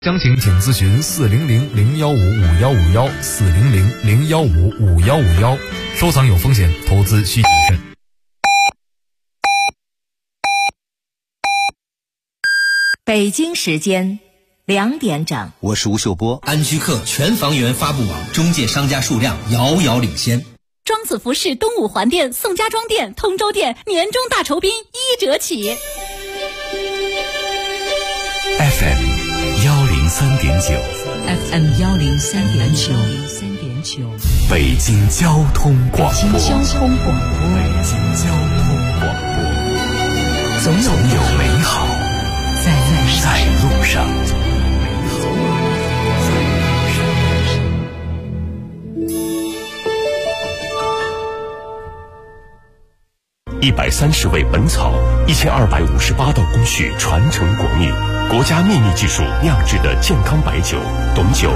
详情请咨询400-015-5151400-015-5155151。收藏有风险，投资需谨慎。 北京时间2点整， 我是吴秀波。 安居客全房源发布网中介商家数量遥遥领先。 庄子服饰东五环店、宋家庄店、通州店年终大酬宾1折起。 FM 103.9 FM 103.9， 北京交通广播。 北京交通广播，总有美好在路上。130味本草，1258道工序传承国秘，国家秘密技术酿制的健康白酒，董酒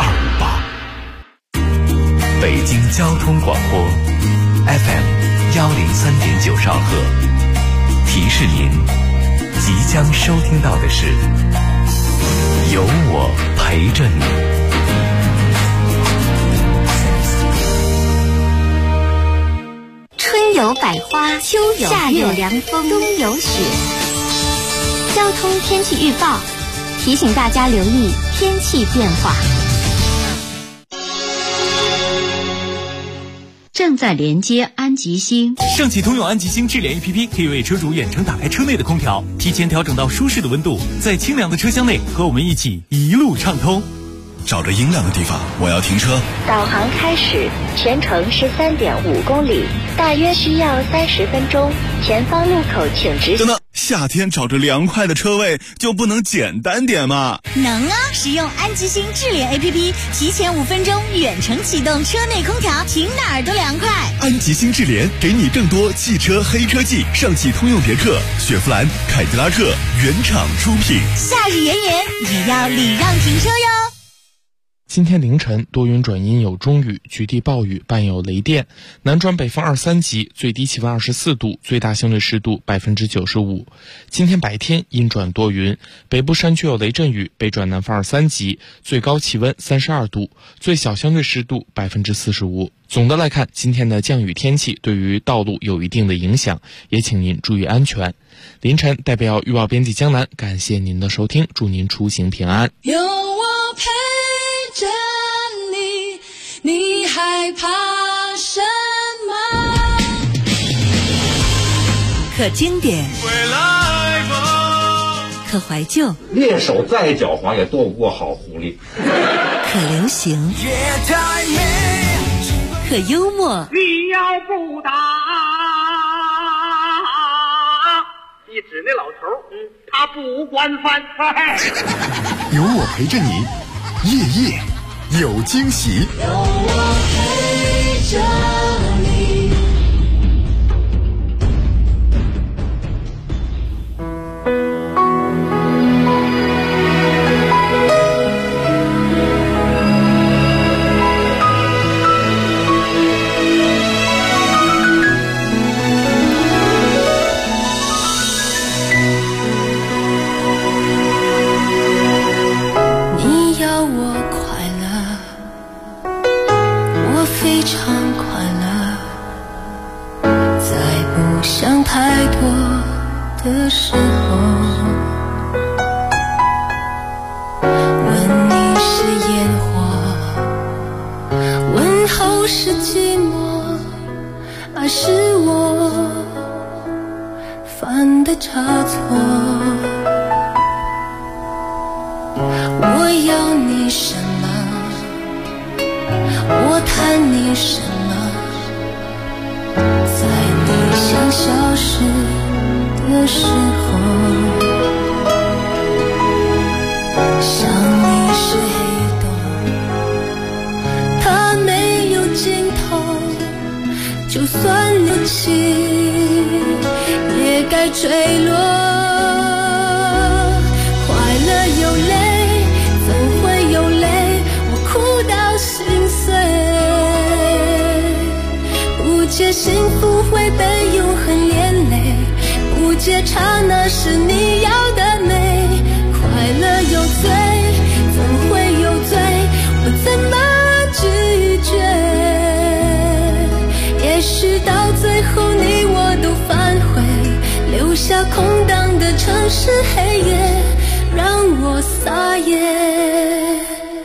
1258。北京交通广播 FM 103.9兆赫，提示您即将收听到的是有我陪着你。 春有百花，秋有夏有凉风，冬有雪。交通天气预报提醒大家留意天气变化。 正在连接安吉星。 上汽通用安吉星智联 APP 可以为车主远程打开车内的空调，提前调整到舒适的温度，在清凉的车厢内和我们一起一路畅通。 找着阴凉的地方，我要停车。 导航开始，全程13.5公里，大约需要30分钟。前方路口请直行。 等等，夏天找着凉快的车位就不能简单点吗？ 能啊！使用安吉星智联 APP， 提前5分钟远程启动车内空调，停哪儿都凉快。 安吉星智联给你更多汽车黑科技，上汽通用别克、雪佛兰、凯迪拉克原厂出品。 夏日炎炎，也要礼让停车哟。 今天凌晨多云转阴有中雨，局地暴雨，伴有雷电，南转北风2、3级，最低气温24度，最大相对湿度95%。今天白天阴转多云，北部山区有雷阵雨，北转南风2、3级，最高气温32度，最小相对湿度45%。总的来看，今天的降雨天气对于道路有一定的影响，也请您注意安全。凌晨代表预报编辑江南，感谢您的收听，祝您出行平安。 有我陪着你，你害怕什么？ 可经典，可怀旧， 猎手再狡猾也躲不过好狐狸。 可流行，可幽默。 你要不打，你指那老头，他不惯犯。 有我陪着你，夜夜有惊喜。 有我陪着你。太多的时候，问你是烟火，问候是寂寞，还是我犯的差错？我要你什么？我谈你什么？像消失的时候，想你是黑洞，它没有尽头，就算流气也该坠落。快乐有泪，怎会有泪？我哭到心碎，不解幸福会被永恒连累，不解刹那是你要的美。快乐有罪， 城市黑夜，让我撒野。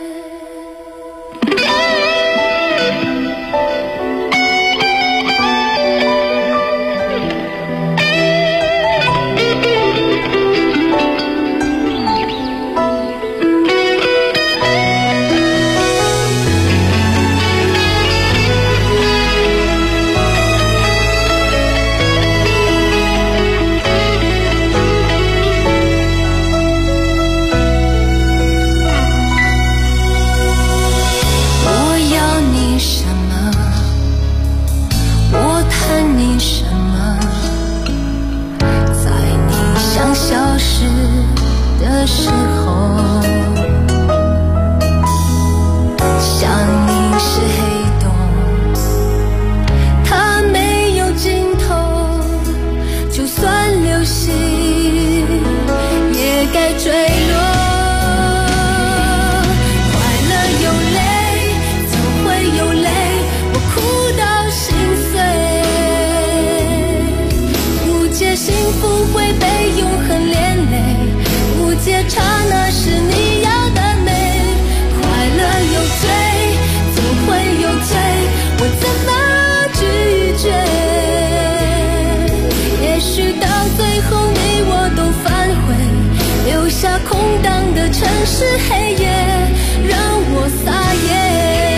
空荡的城市黑夜，让我撒野。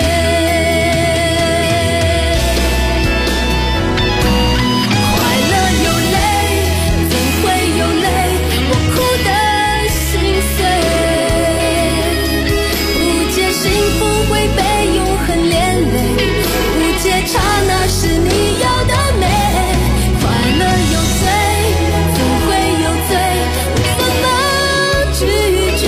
快乐有泪，总会有泪，我哭得心碎。无解幸福会被永恒连累，无解刹那是你要的美。快乐有罪，总会有罪，我怎么拒绝？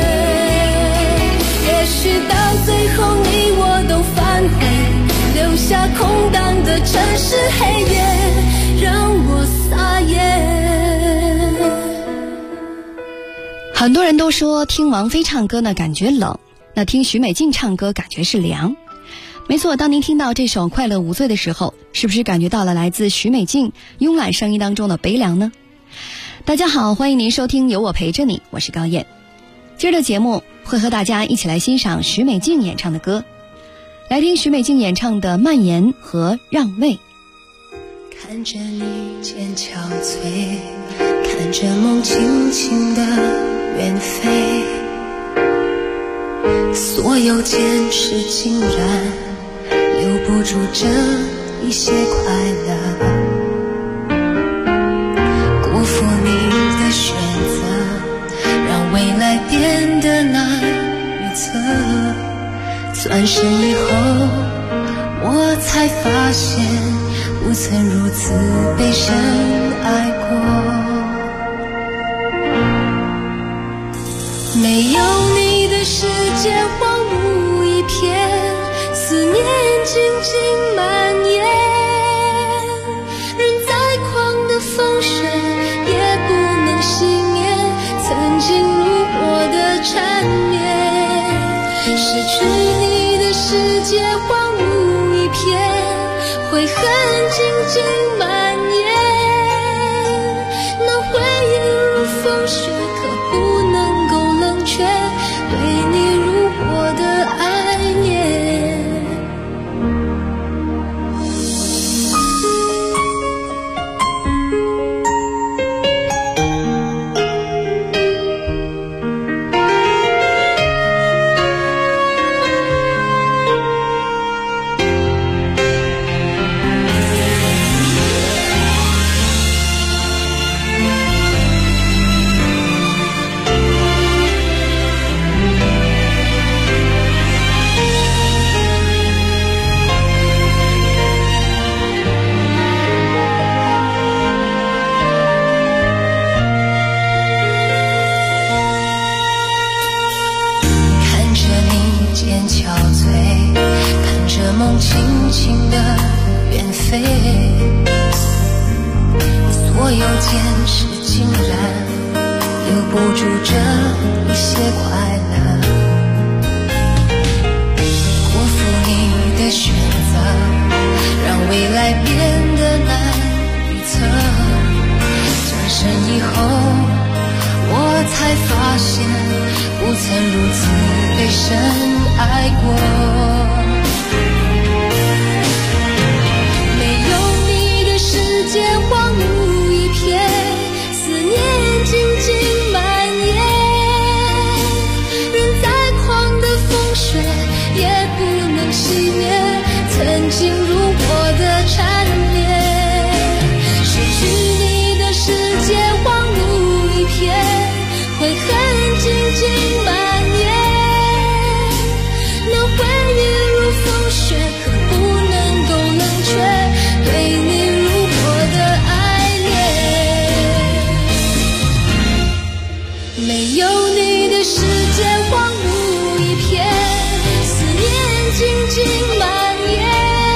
也许到最后你我都反悔，留下空荡的城市黑夜，让我撒野。 很多人都说听王菲唱歌呢感觉冷，那听许美静唱歌感觉是凉。没错，当您听到这首《快乐无罪》的时候，是不是感觉到了来自许美静慵懒声音当中的悲凉呢？大家好，欢迎您收听有我陪着你，我是高燕。今儿的节目会和大家一起来欣赏许美静演唱的歌，来听许美静演唱的《蔓延》和《让位》。 看着你渐憔悴，看着梦轻轻地远飞，所有坚持竟然留不住这一些快乐，辜负你的选择，让未来变得难预测。转身以后我才发现，不曾如此被深爱过。没有你的世界荒芜一片，思念静静蔓延，人再狂的风声也不能熄灭曾经如火的缠绵。失去你的世界荒芜一片，悔恨静静蔓延，那回忆如风雪，可不能够冷却对你如火的爱念。所有坚持竟然留不住这一些快乐，辜负你的选择，未来变得难预测。转身以后如此被深爱过。没有你的世界荒芜一片，思念静静蔓延。人再狂的风雪也不能熄灭曾经如我的缠绵。失去你的世界荒芜一片，悔恨静静蔓延。那回忆如风雪，可不能够冷却对你如我的爱恋。没有你的世界荒芜一片，思念静静蔓延。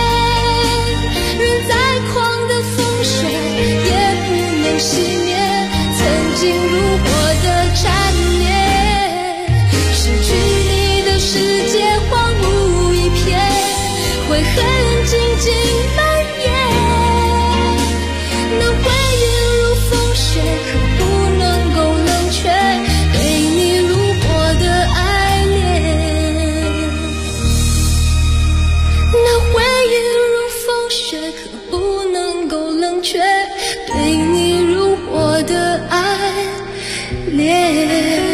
人再狂的风雪也不能熄灭曾经如我的缠绵。失去你的世界荒芜一片，悔恨静静蔓延。那回忆如风雪，可不能够冷却对你如我的爱恋。那回忆如风雪，可不能够冷却对你如我的爱恋。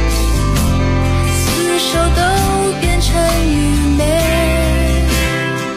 厮守都变成愚昧。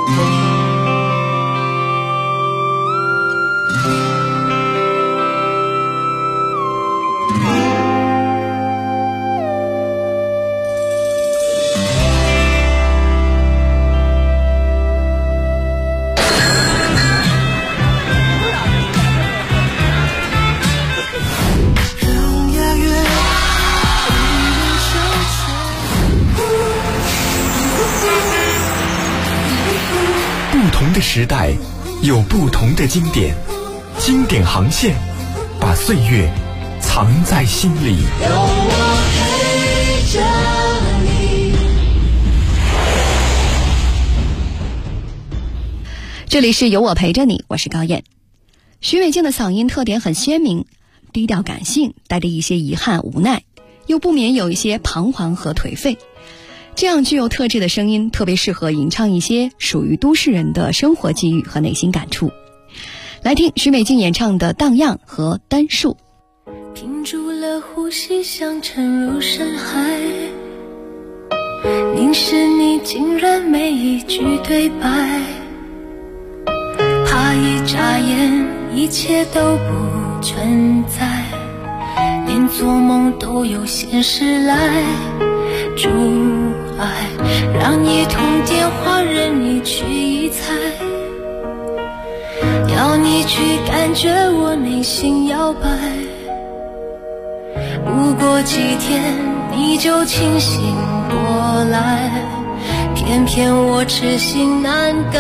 时代有不同的经典，经典航线把岁月藏在心里。有我陪着你。这里是有我陪着你，我是高燕。许美静的嗓音特点很鲜明，低调感性，带着一些遗憾无奈，又不免有一些彷徨和颓废。这样具有特质的声音特别适合吟唱一些属于都市人的生活际遇和内心感触。来听许美静演唱的《荡漾》和《单数》。 屏住了呼吸，想沉入深海，凝视你竟然没一句对白，怕一眨眼一切都不存在，连做梦都有现实来阻碍，让一通电话任你去一猜，要你去感觉我内心摇摆，不过几天你就清醒过来，偏偏我痴心难改，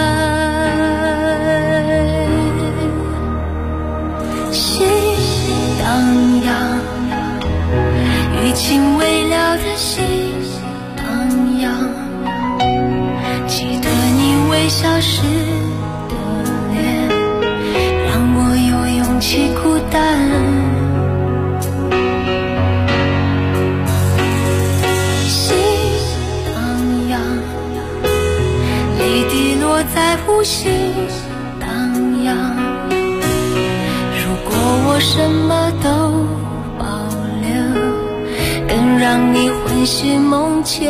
心荡漾，余情未了的心荡漾，记得你微笑时的脸，让我有勇气孤单，心荡漾，泪滴落在无心荡漾，如果我什么都让你魂系梦牵，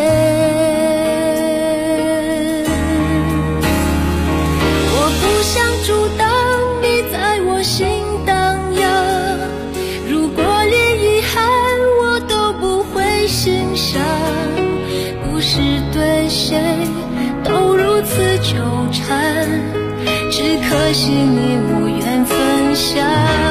我不想阻挡你在我心荡漾，如果连遗憾我都不会欣赏，不是对谁都如此纠缠，只可惜你无缘分享，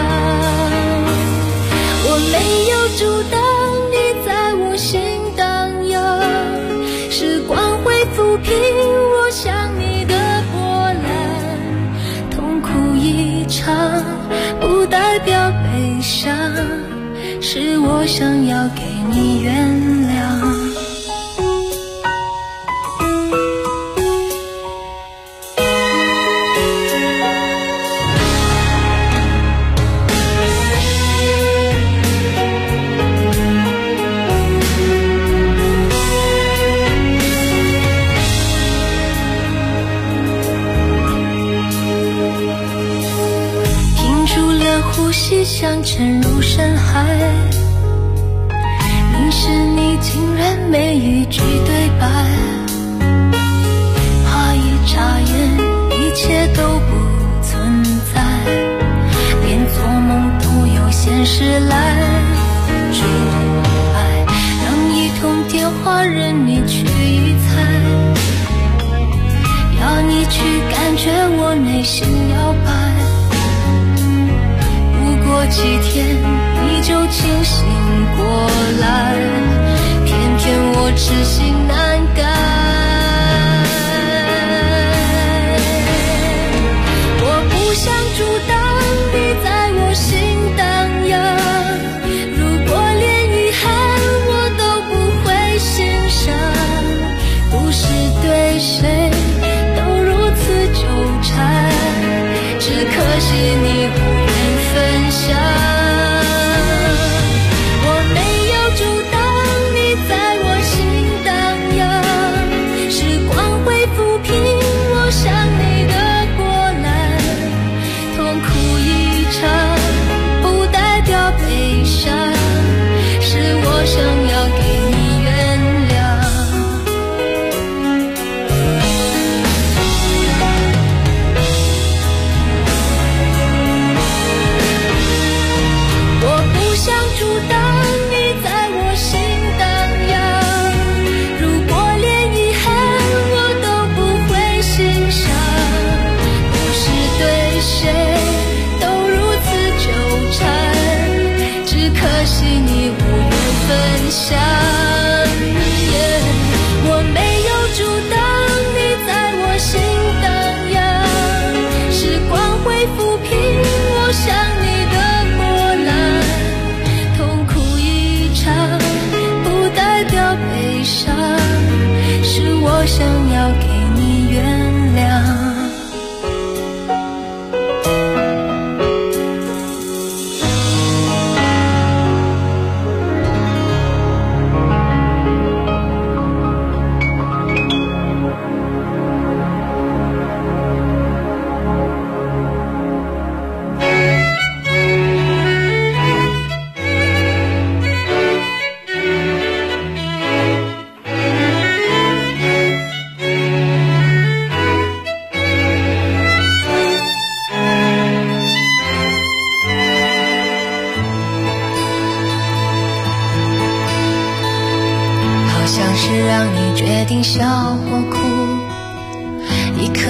我没有阻挡心荡漾，时光会抚平我想你的波澜，痛苦一场不代表悲伤，是我想要给你原谅。想沉入深海，凝视你竟然没一句对白，怕一眨眼一切都不存在，连做梦都有现实来阻碍，让一通电话任你去一猜，要你去感觉我内心摇摆，过几天你就清醒过来，偏偏我痴心难改，我不想阻挡你在我心荡漾，如果连遗憾我都不会欣赏，不是对谁都如此纠缠，只可惜你无缘分享，我没有阻挡你在我心荡漾，时光会抚平我想你的波澜，痛苦一场不代表悲伤，是我想要给你原谅，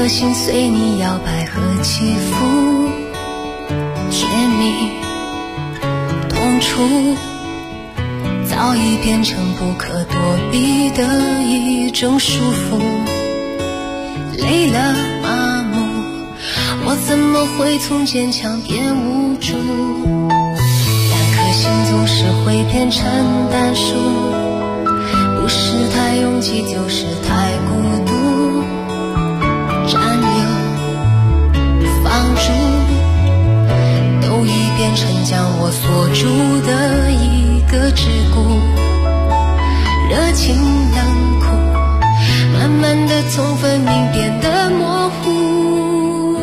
颗心随你摇摆和起伏，执迷痛楚早已变成不可躲避的一种束缚，累了麻木，我怎么会从坚强变无助？两颗心总是会变成单数，不是太拥挤就是太孤独，占有放逐都已变成将我锁住的一个桎梏，热情冷酷慢慢的从分明变得模糊，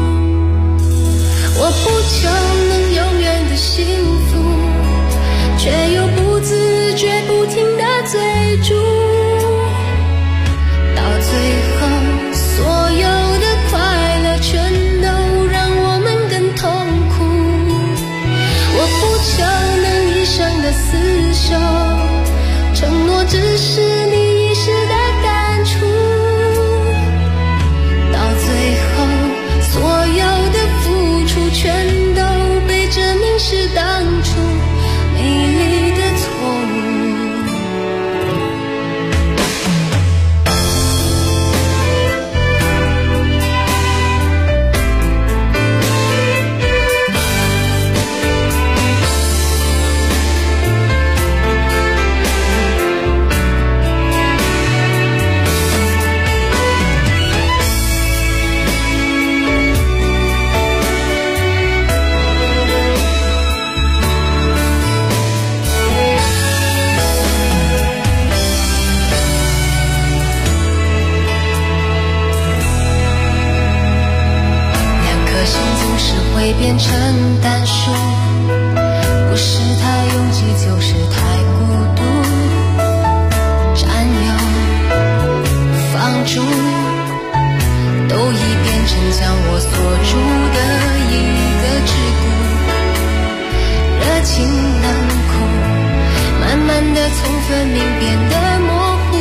我不求能永远的幸福，却又不自觉不停地追逐，到最后所有的快乐全都让我们更痛苦，我不求能一生的厮守，承诺只是你一时的感触，到最后所有的付出全都被证明是当初美丽的错误。变成单数，不是太拥挤就是太孤独，占有放逐都已变成将我锁住的一个桎梏，热情冷酷慢慢的从分明变得模糊，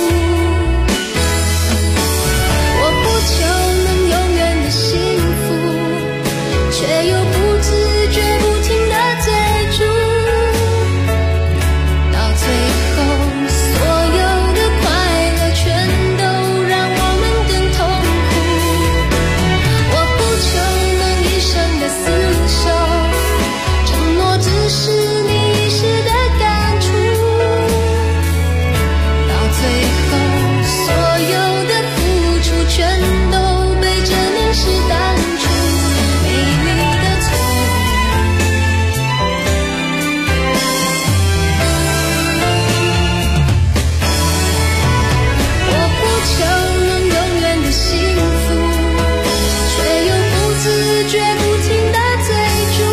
我不求能永远的幸福，却又不自觉不停地追逐，到最后所有的快乐全都让我们更痛苦，我不求能一生的厮守，承诺只是你一时的感触，到最后所有的付出全都被证明是当初美丽的错误，我不求能永远的幸福，却又不自觉不停地追逐，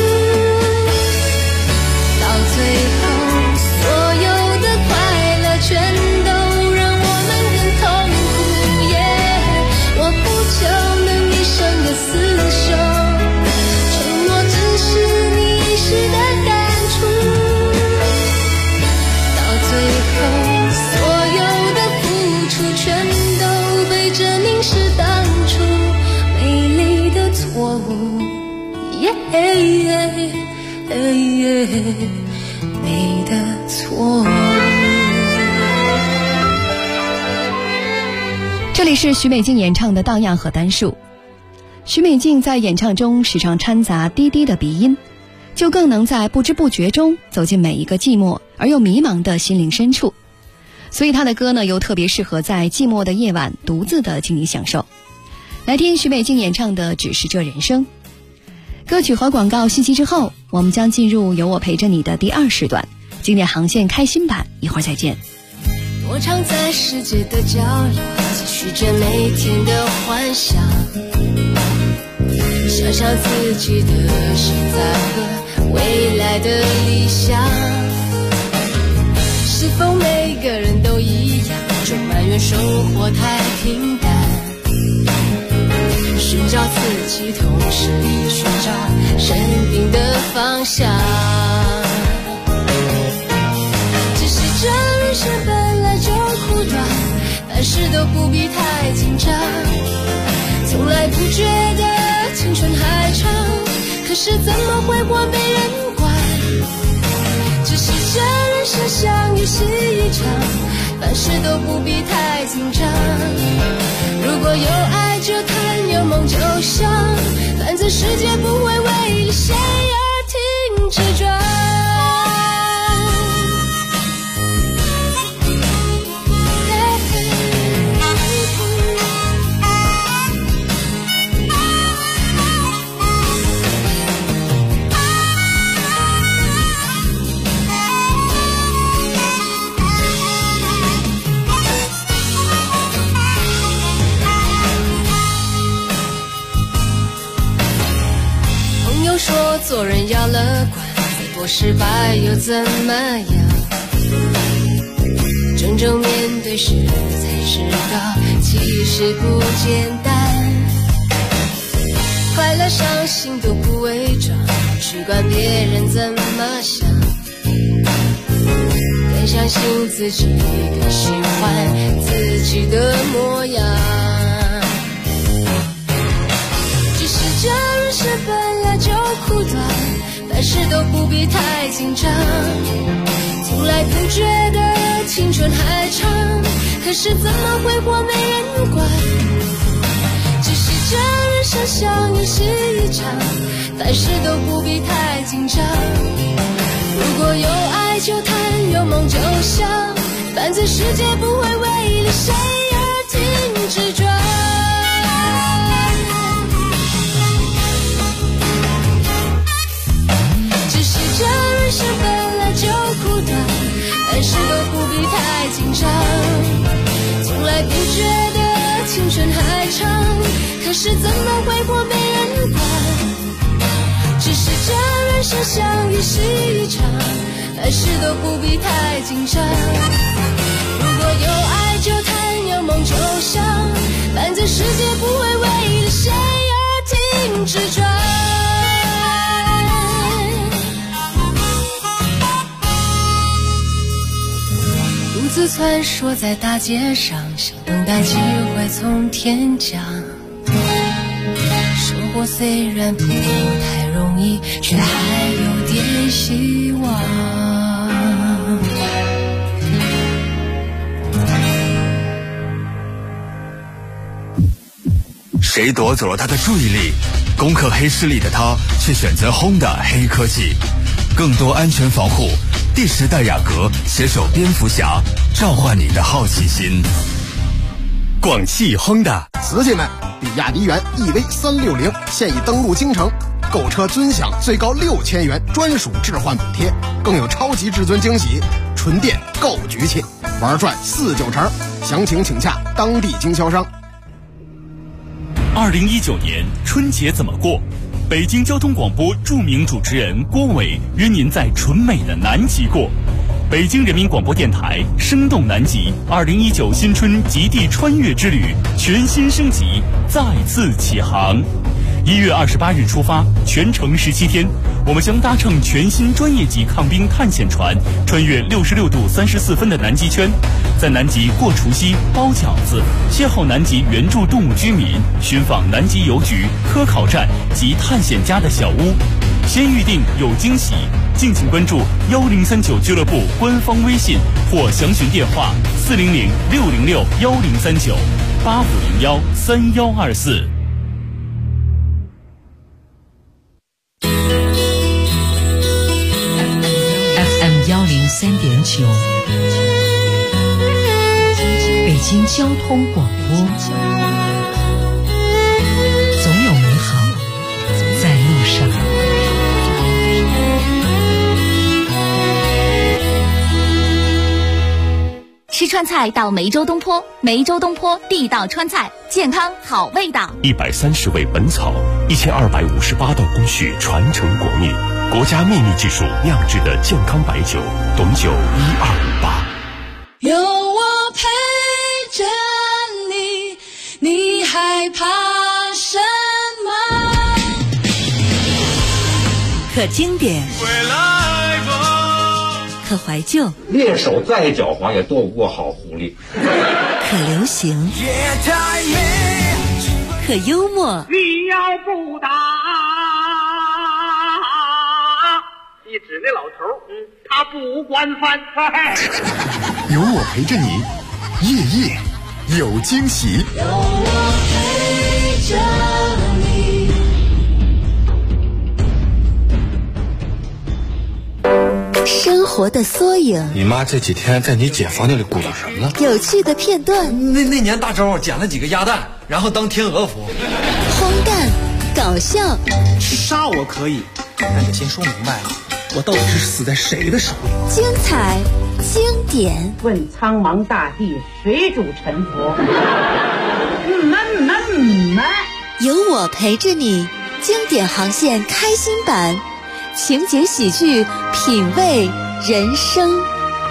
到最后所有的快乐全都让我们更痛苦，我不求能一生的厮守，承诺只是你一时的感触，到最后所有的付出全都被证明是当初美丽的错误，美的错误。 这里是许美静演唱的《荡漾》和单数。许美静在演唱中时常掺杂低低的鼻音，就更能在不知不觉中走进每一个寂寞而又迷茫的心灵深处。所以她的歌呢，又特别适合在寂寞的夜晚独自的静静享受。来听许美静演唱的《只是这人生》。歌曲和广告信息之后，我们将进入有我陪着你的第2时段，经典航线开心版，一会儿再见。 我常在世界的角落继续着每天的幻想，想象自己的现在和未来的理想，是否每个人都一样，就埋怨生活太平淡，寻找自己同时也寻找生命的方向，只是这人生本来就苦短，凡事都不必太紧张， 是怎么挥霍没人管。只是这人生像游戏一场，凡事都不必太紧张。如果有爱就谈，有梦就想，反正世界不会为了谁而停止转。说做人要乐观，再多失败又怎么样？真正面对时才知道，其实不简单。快乐伤心都不伪装，去管别人怎么想，更相信自己，更喜欢自己的模样。只是这人生本来就苦短，凡事都不必太紧张。从来不觉得青春还长，可是怎么挥霍没人管。只是这人生像游戏一场，凡事都不必太紧张。如果有爱就谈，有梦就想，反正世界不会为了谁而停止转。这人生本来就苦短，凡事都不必太紧张。从来不觉得青春还长，可是怎么挥霍没人管。只是这人生像游戏一场，凡事都不必太紧张。如果有爱就谈，有梦就想，反正世界不会为了谁而停止转。独自穿梭在大街上，想等待机会从天降。生活虽然不太容易，却还有点希望。 谁夺走了他的注意力？攻克黑势力的他，却选择 Honda 黑科技，更多安全防护。第10代雅阁携手蝙蝠侠，召唤你的好奇心。广汽 Honda， 司机们，比亚迪元 EV360现已登陆京城，购车尊享最高6000元专属置换补贴，更有超级至尊惊喜，纯电够局气，玩转4-9成，详情请洽当地经销商。 2019年春节怎么过？北京交通广播著名主持人郭伟约您在纯美的南极过。北京人民广播电台生动南极2019新春极地穿越之旅全新升级，再次起航。1月28日出发，全程17天，我们将搭乘全新专业级抗冰探险船，穿越66度34分的南极圈，在南极过除夕、包饺子，邂逅南极原住动物居民，寻访南极邮局、科考站及探险家的小屋。先预定有惊喜，敬请关注1039俱乐部官方微信或详询电话400-606-1039-8501-3124。 103.9，北京交通广播，总有美好在路上。 吃川菜到梅州东坡，梅州东坡地道川菜，健康好味道。 130味本草，1258道工序传承国秘，国家秘密技术酿制的健康白酒，董酒1258。 有我陪着你，你害怕什么？ 可经典，可怀旧， 猎手再狡猾也躲不过好狐狸。 可流行，可幽默。 你要不打一指那老头，他不惯犯。 有我陪着你，夜夜有惊喜。 有我陪着你。 生活的缩影。 你妈这几天在你姐房间里鼓捣什么呢？ 有趣的片段。 那年大周捡了几个鸭蛋，然后当天鹅服。 荒诞，搞笑。 杀我可以，但得先说明白了，我到底是死在谁的手里？ 精彩，经典。 问苍茫大地，谁主沉浮？ 有我陪着你，经典航线开心版。情景喜剧，品味人生。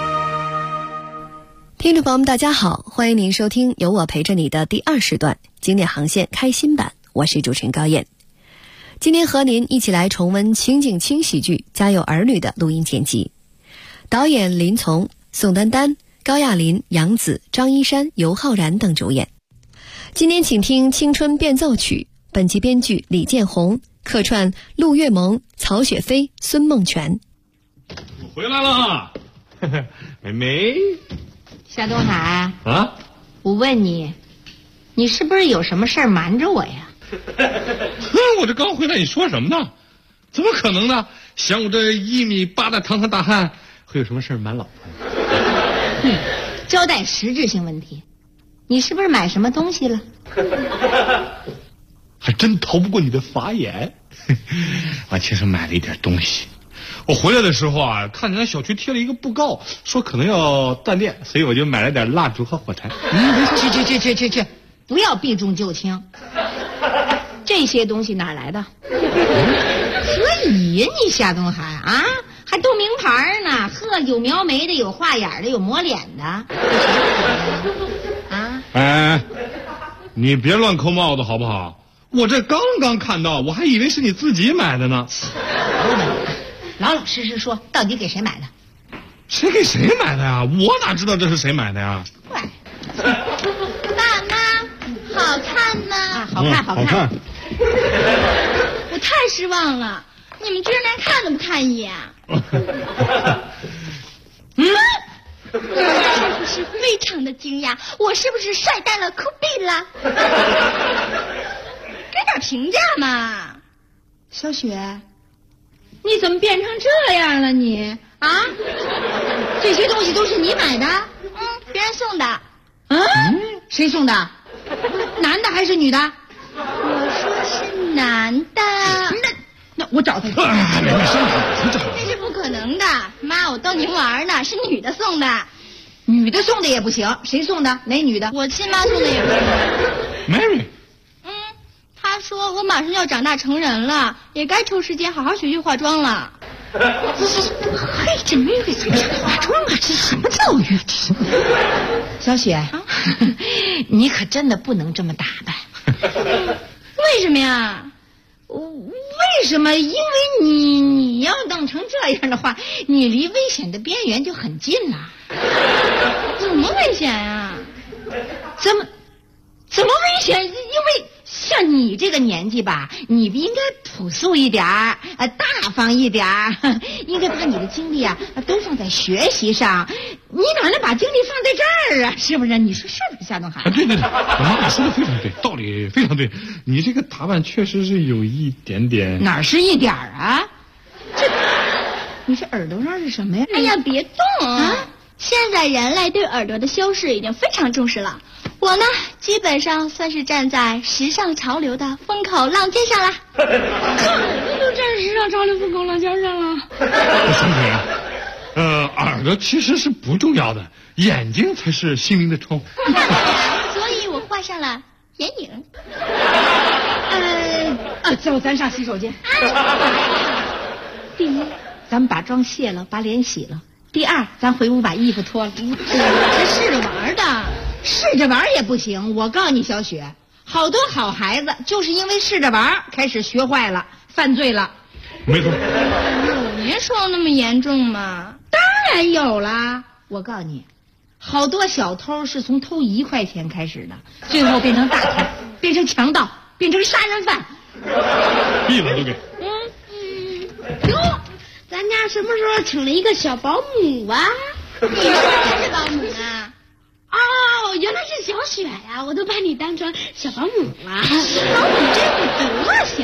听众朋友们大家好，欢迎您收听有我陪着你的第20段经典航线开心版，我是主持人高燕。今天和您一起来重温情景轻喜剧《家有儿女》的录音剪辑，导演林从、宋丹丹、高亚麟、杨紫、张一山、尤浩然等主演。今天请听青春变奏曲，本集编剧李建宏，客串陆月萌、曹雪飞、孙梦泉。 我回来了，妹妹。 夏东海啊， 我问你，你是不是有什么事儿瞒着我呀？ 我这刚回来，你说什么呢？怎么可能呢？像我这1.8米的堂堂大汉，会有什么事儿瞒老婆？ 交代实质性问题，你是不是买什么东西了？ 还真逃不过你的法眼。我其实买了一点东西。我回来的时候啊，看见小区贴了一个布告，说可能要断电，所以我就买了点蜡烛和火柴。 去，不要避重就轻。这些东西哪来的？可以呀，你夏东海啊，还都名牌呢。呵，有描眉的，有画眼的，有抹脸的。啊！ 哎，你别乱扣帽子好不好？我这刚刚看到，我还以为是你自己买的呢。 老老实实说，到底给谁买的？ 谁给谁买的呀？我哪知道这是谁买的呀？ 喂， 爸妈，好看吗？ 啊，好看。 我太失望了，你们居然连看都不看一眼。是不是非常的惊讶？我是不是帅呆了、酷毙了？给点评价嘛。 小雪，你怎么变成这样了你？啊？这些东西都是你买的？ 别人送的。 谁送的？男的还是女的？ 我说是男的。 那我找他去。 这是不可能的，妈，我逗您玩呢，是女的送的。 女的送的也不行，谁送的？哪女的？ 我亲妈送的也不行。 Mary。 她说我马上要长大成人了，也该抽时间好好学学化妆了。 嘿，这Mary怎么学化妆啊？这什么教育？小雪，你可真的不能这么打扮。 为什么呀？ 为什么？因为你要弄成这样的话，你离危险的边缘就很近了。 怎么危险呀？ 怎么危险？因为像你这个年纪吧，你应该朴素一点儿，大方一点儿，应该把你的精力啊都放在学习上。你哪能把精力放在这儿啊？是不是？你说是不是，夏东海？ 对，我妈妈说的非常对，道理非常对。你这个打扮确实是有一点点。 哪是一点啊？你这耳朵上是什么呀？ 哎呀，别动啊！现在人类对耳朵的修饰已经非常重视了。我呢，基本上算是站在时尚潮流的风口浪尖上了。 都站在时尚潮流风口浪尖上了。 耳朵其实是不重要的，眼睛才是心灵的窗户。 所以我画上了眼影。 走，咱上洗手间。第一，咱们把妆卸了，把脸洗了。第二，咱回屋把衣服脱了。这试着玩的。试着玩也不行，我告诉你，小雪，好多好孩子就是因为试着玩开始学坏了，犯罪了。 没错。 有您说的那么严重吗？ 当然有啦！我告诉你，好多小偷是从偷1块钱开始的，最后变成大偷，变成强盗，变成杀人犯。 闭了都给。 哟，咱家什么时候请了一个小保姆啊？你说谁是保姆啊？哦，原来是小雪呀！我都把你当成小保姆了。保姆真有德行。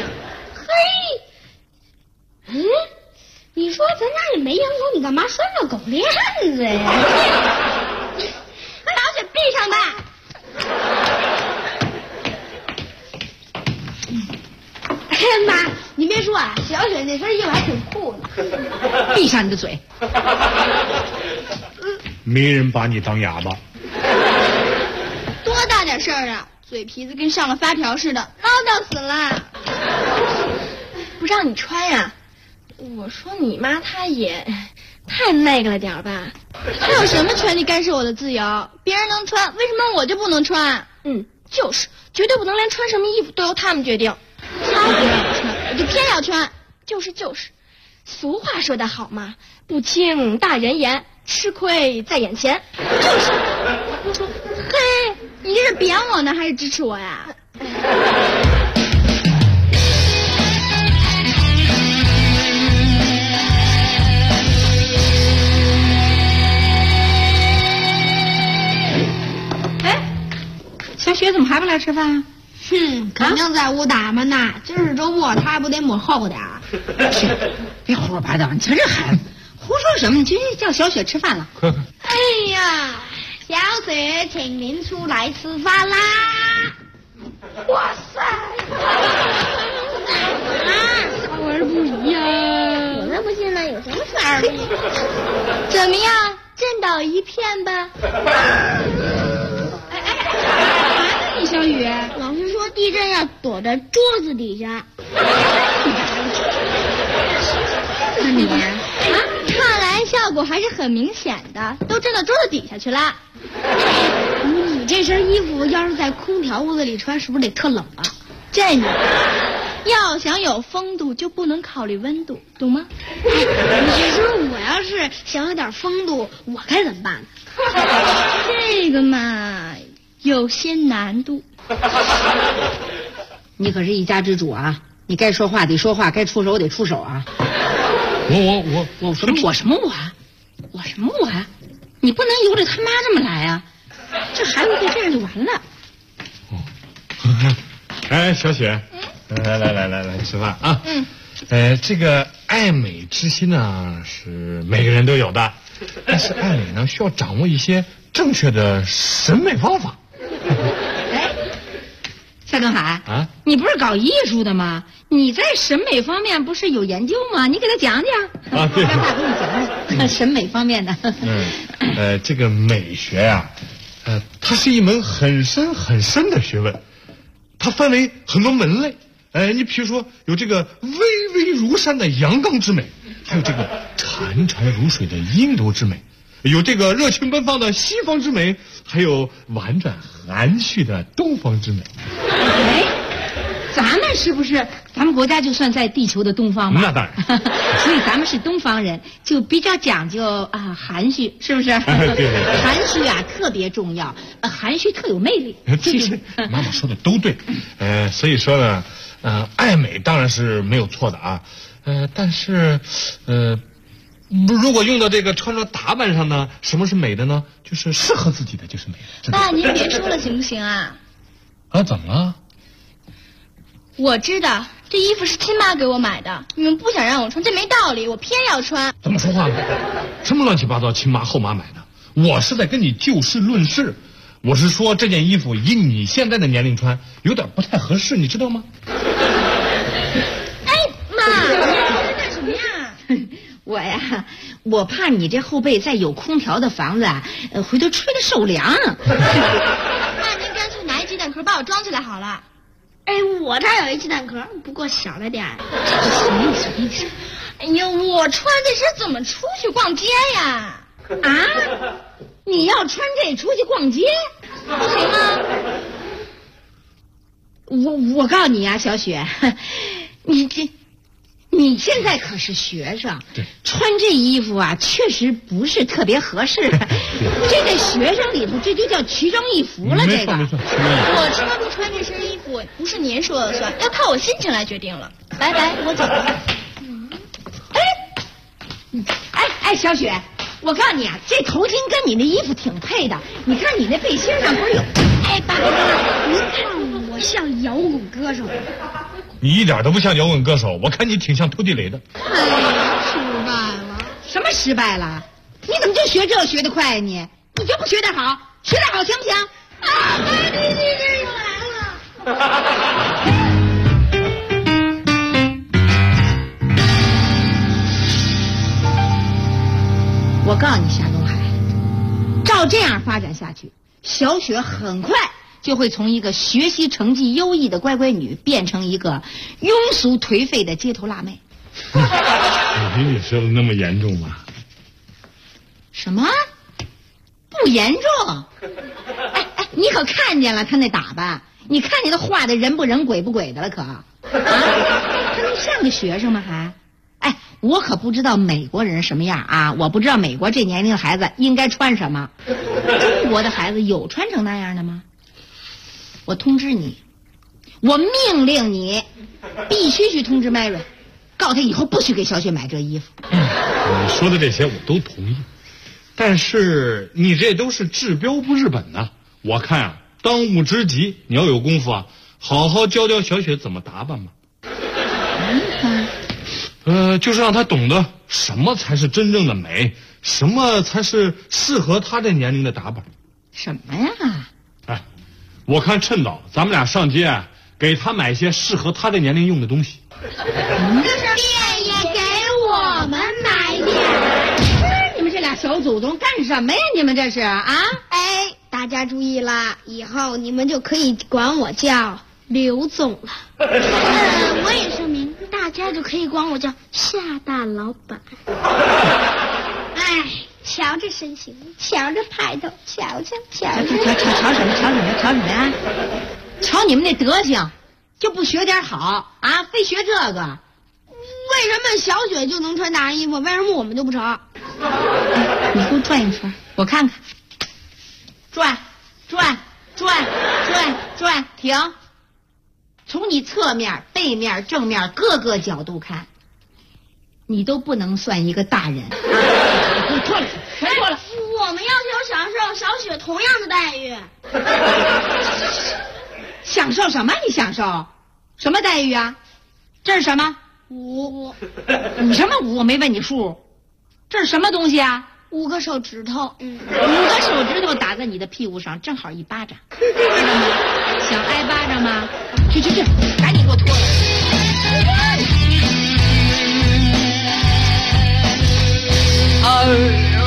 嘿，你说咱家也没养狗，你干嘛拴个狗链子呀？把小雪闭上吧。哎呀妈！你别说啊，小雪那身衣服还挺酷的。 闭上你的嘴！ 没人把你当哑巴。 多大点事儿啊！嘴皮子跟上了发条似的，唠叨死了。不让你穿呀？我说你妈她也太那个了点吧？她有什么权利干涉我的自由？别人能穿，为什么我就不能穿？就是，绝对不能连穿什么衣服都由他们决定。他不让我穿，我就偏要穿。就是，俗话说得好嘛，不听大人言，吃亏在眼前。就是，嘿，你这是贬我呢，还是支持我呀？ 小雪怎么还不来吃饭啊？ 肯定在屋打扮呢。今儿是周末，他还不得抹后点儿？ 别胡说八道！你瞧这孩子，胡说什么？你直接叫小雪吃饭了。 哎呀，小雪，请您出来吃饭啦！哇塞！少儿不宜呀！我才不信呢，有什么少儿不宜？怎么样，震倒一片吧？你小雨，老师说地震要躲在桌子底下。你啊，看来效果还是很明显的，都震到桌子底下去了。你这身衣服要是在空调屋子里穿，是不是得特冷啊？震着。要想有风度，就不能考虑温度，懂吗？你是说我要是想有点风度，我该怎么办呢？这个嘛，有些难度。 你可是一家之主啊！你该说话得说话，该出手得出手啊！我什么我啊？你不能由着他妈这么来啊！这孩子在这样就完了。 哎，小雪，来吃饭啊！这个爱美之心呢，是每个人都有的，但是爱美呢，需要掌握一些正确的审美方法。 蔡东海啊， 你不是搞艺术的吗？你在审美方面不是有研究吗？你给他讲讲啊，对， 让他给你讲讲审美方面的。 这个美学呀，它是一门很深的学问，它分为很多门类。你比如说有这个巍巍如山的阳刚之美，还有这个潺潺如水的印度之美，有这个热情奔放的西方之美，还有婉转含蓄的东方之美。 哎，咱们是不是咱们国家就算在地球的东方嘛？ 那当然。 所以咱们是东方人，就比较讲究啊含蓄，是不是？对。含蓄啊特别重要，含蓄特有魅力。 其实妈妈说的都对，所以说呢，爱美当然是没有错的啊，但是如果用到这个穿着打扮上呢，什么是美的呢？就是适合自己的就是美的。 爸，您别说了行不行啊？ 啊，怎么了？ 我知道这衣服是亲妈给我买的，你们不想让我穿，这没道理，我偏要穿。 怎么说话呢？什么乱七八糟亲妈后妈买的？我是在跟你就事论事，我是说这件衣服以你现在的年龄穿有点不太合适，你知道吗？ 哎妈，你在干什么呀？ 我呀，我怕你这后背再有空调的房子啊，回头吹得受凉。 那您干脆拿一鸡蛋壳把我装起来好了。哎，我这儿有一鸡蛋壳，不过小了点。什么意思？哎呦，我穿这身怎么出去逛街呀？ 啊？你要穿这出去逛街？ 不行吗？ 我告诉你啊，小雪，你现在可是学生，穿这衣服啊，确实不是特别合适。这在学生里头，这就叫奇装异服了。这个， 我穿不穿这身衣服，不是您说了算，要靠我心情来决定了。拜拜，我走了。 哎， 哎，小雪，我告诉你啊，这头巾跟你那衣服挺配的。你看你那背心上不是有？ 哎，爸，您看我像摇滚歌手？ 你一点都不像摇滚歌手，我看你挺像拖地雷的。 哎呀，失败了！ 什么失败了？你怎么就学这学得快呀你？你就不学点好？学点好行不行？ 啊，你这又来了！ 我告诉你，夏东海，照这样发展下去，小雪很快就会从一个学习成绩优异的乖乖女变成一个庸俗颓废的街头辣妹。 我比你说的那么严重吗？ 什么？不严重？哎，你可看见了她那打扮？你看见她画的人不人鬼不鬼的了可？啊，她那像个学生吗还？哎，我可不知道美国人什么样啊！我不知道美国这年龄的孩子应该穿什么。中国的孩子有穿成那样的吗？我通知你，我命令你，必须去通知 Mary， 告诉他以后不许给小雪买这衣服。 你说的这些我都同意，但是你这都是治标不治本呐。我看啊，当务之急，你要有功夫啊，好好教教小雪怎么打扮嘛。就是让她懂得什么才是真正的美，什么才是适合她这年龄的打扮。 什么呀？ 哎，我看趁早咱们俩上街，给她买些适合她这年龄用的东西。 爹也给我们买点。 你们这俩小祖宗干什么呀？你们这是啊？ 哎，大家注意啦，以后你们就可以管我叫刘总了。我也声明，大家就可以管我叫夏大老板。哎，瞧这身形，瞧这排头，瞧瞧什么呀？瞧你们那德行，就不学点好啊？非学这个？ 为什么小雪就能穿大衣服，为什么我们就不成？ 你给我转一圈，我看看。转，停。从你侧面、背面、正面各个角度看，你都不能算一个大人。错了，全错了。 我们要求享受小雪同样的待遇。 享受什么？你享受什么待遇啊？这是什么？ 舞什么舞？我没问你数。这是什么东西啊 ？5个手指头。 5个手指头打在你的屁股上，正好1巴掌。想挨巴掌吗？去，赶紧给我脱了！ 哎呀，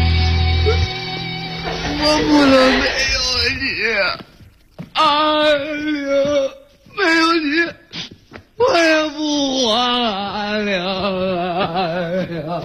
我不能没有你！哎呀，没有你，我也不活了！哎呀！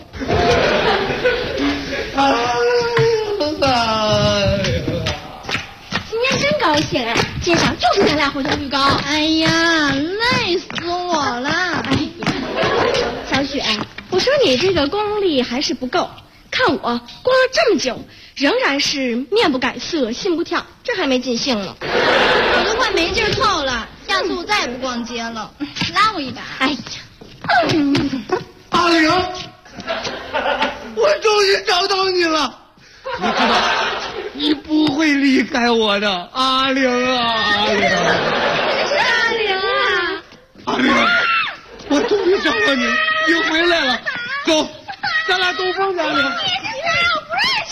今天真高兴啊！街上就是咱俩回头率高。哎呀，累死我了！哎，小雪，我说你这个功力还是不够。看我逛了这么久，仍然是面不改色，心不跳，这还没尽兴呢。我都快没劲透了，下次我再也不逛街了。拉我一把。哎呀， 阿玲，我终于找到你了。我知道你不会离开我的，阿玲啊，阿玲。 是阿玲啊， 阿玲，我终于找到你，你回来了，走，咱俩兜风去。阿玲， 你是谁？我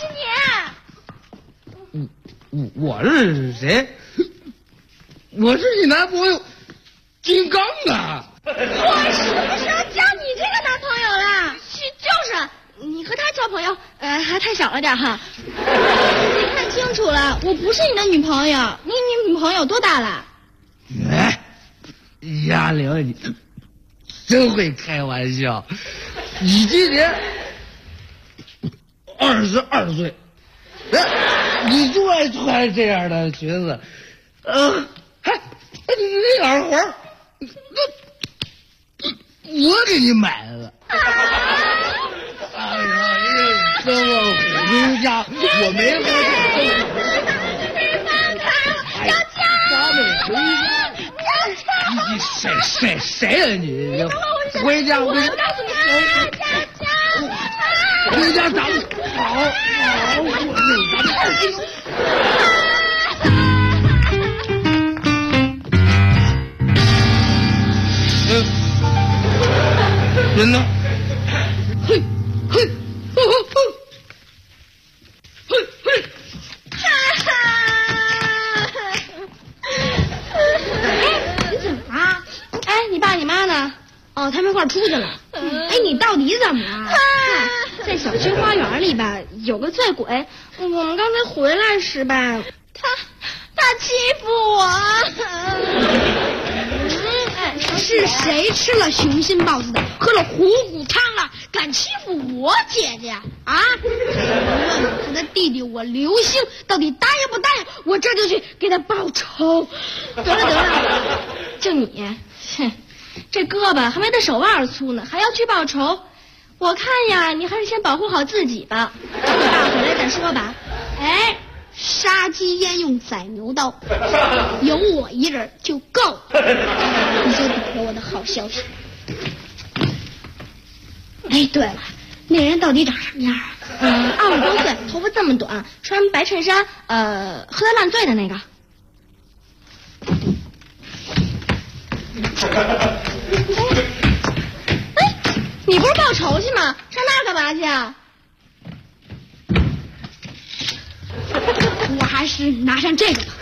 不认识你。我认识谁？我是你男朋友金刚啊。 我什么时候交你这个男朋友了？就是你和他交朋友，还太小了点哈。你看清楚了，我不是你的女朋友。你女朋友多大了？ 哎，亚玲，你真会开玩笑。你今年22岁，你就爱穿这样的裙子，还那耳环，我给你买了。哎呀，你跟我回家，我没喝酒。 小强， 咱们回家。你谁呀你？回家。 我告诉你，小强。 回家咱们好，我给咱们。人呢？嘿，嘿，嘿，嘿，嘿。 你怎么了？哎，你爸你妈呢？哦，他们一块儿出去了。哎，你到底怎么了？在小区花园里吧，有个醉鬼。我们刚才回来时吧，他欺负我。是谁吃了雄心豹子胆，喝了虎骨汤了，敢欺负我姐姐啊？问他的弟弟我刘星到底答应不答应？我这就去给他报仇。得了，就你，哼，这胳膊还没他手腕粗呢，还要去报仇？我看呀，你还是先保护好自己吧。等你爸回来再说吧。哎。杀鸡焉用宰牛刀，有我一人就够了。你就等着我的好消息。哎，对了，那人到底长什么样啊？20多岁，头发这么短，穿白衬衫，喝得烂醉的那个。哎，你不是报仇去吗？上那干嘛去啊？我还是拿上这个吧。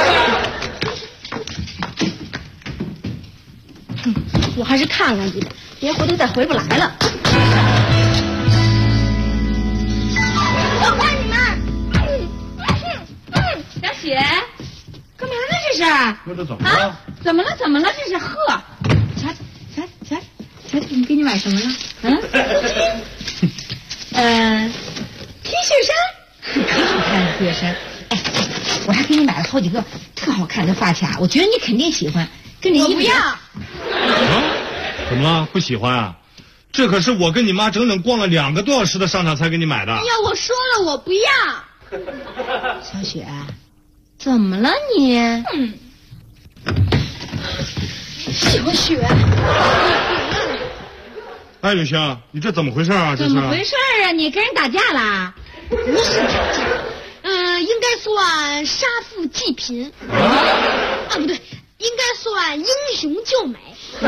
我还是看看去吧，别回头再回不来了。我看你们，小雪，干嘛呢这是？ 这怎么了？ 啊？怎么了？这是呵，瞧，你给你买什么了？T 恤衫。可好看的 T 恤衫，哎，我还给你买了好几个特好看的发卡，我觉得你肯定喜欢。跟你我不要。 怎么了？不喜欢啊？这可是我跟你妈整整逛了2个多小时的商场才给你买的。 哎呀，我说了我不要。 小雪，怎么了你？ 小雪。 哎，刘星，你这怎么回事啊？这是怎么回事啊？你跟人打架啦？ 不是打架，应该算杀富济贫。不对，应该算英雄救美。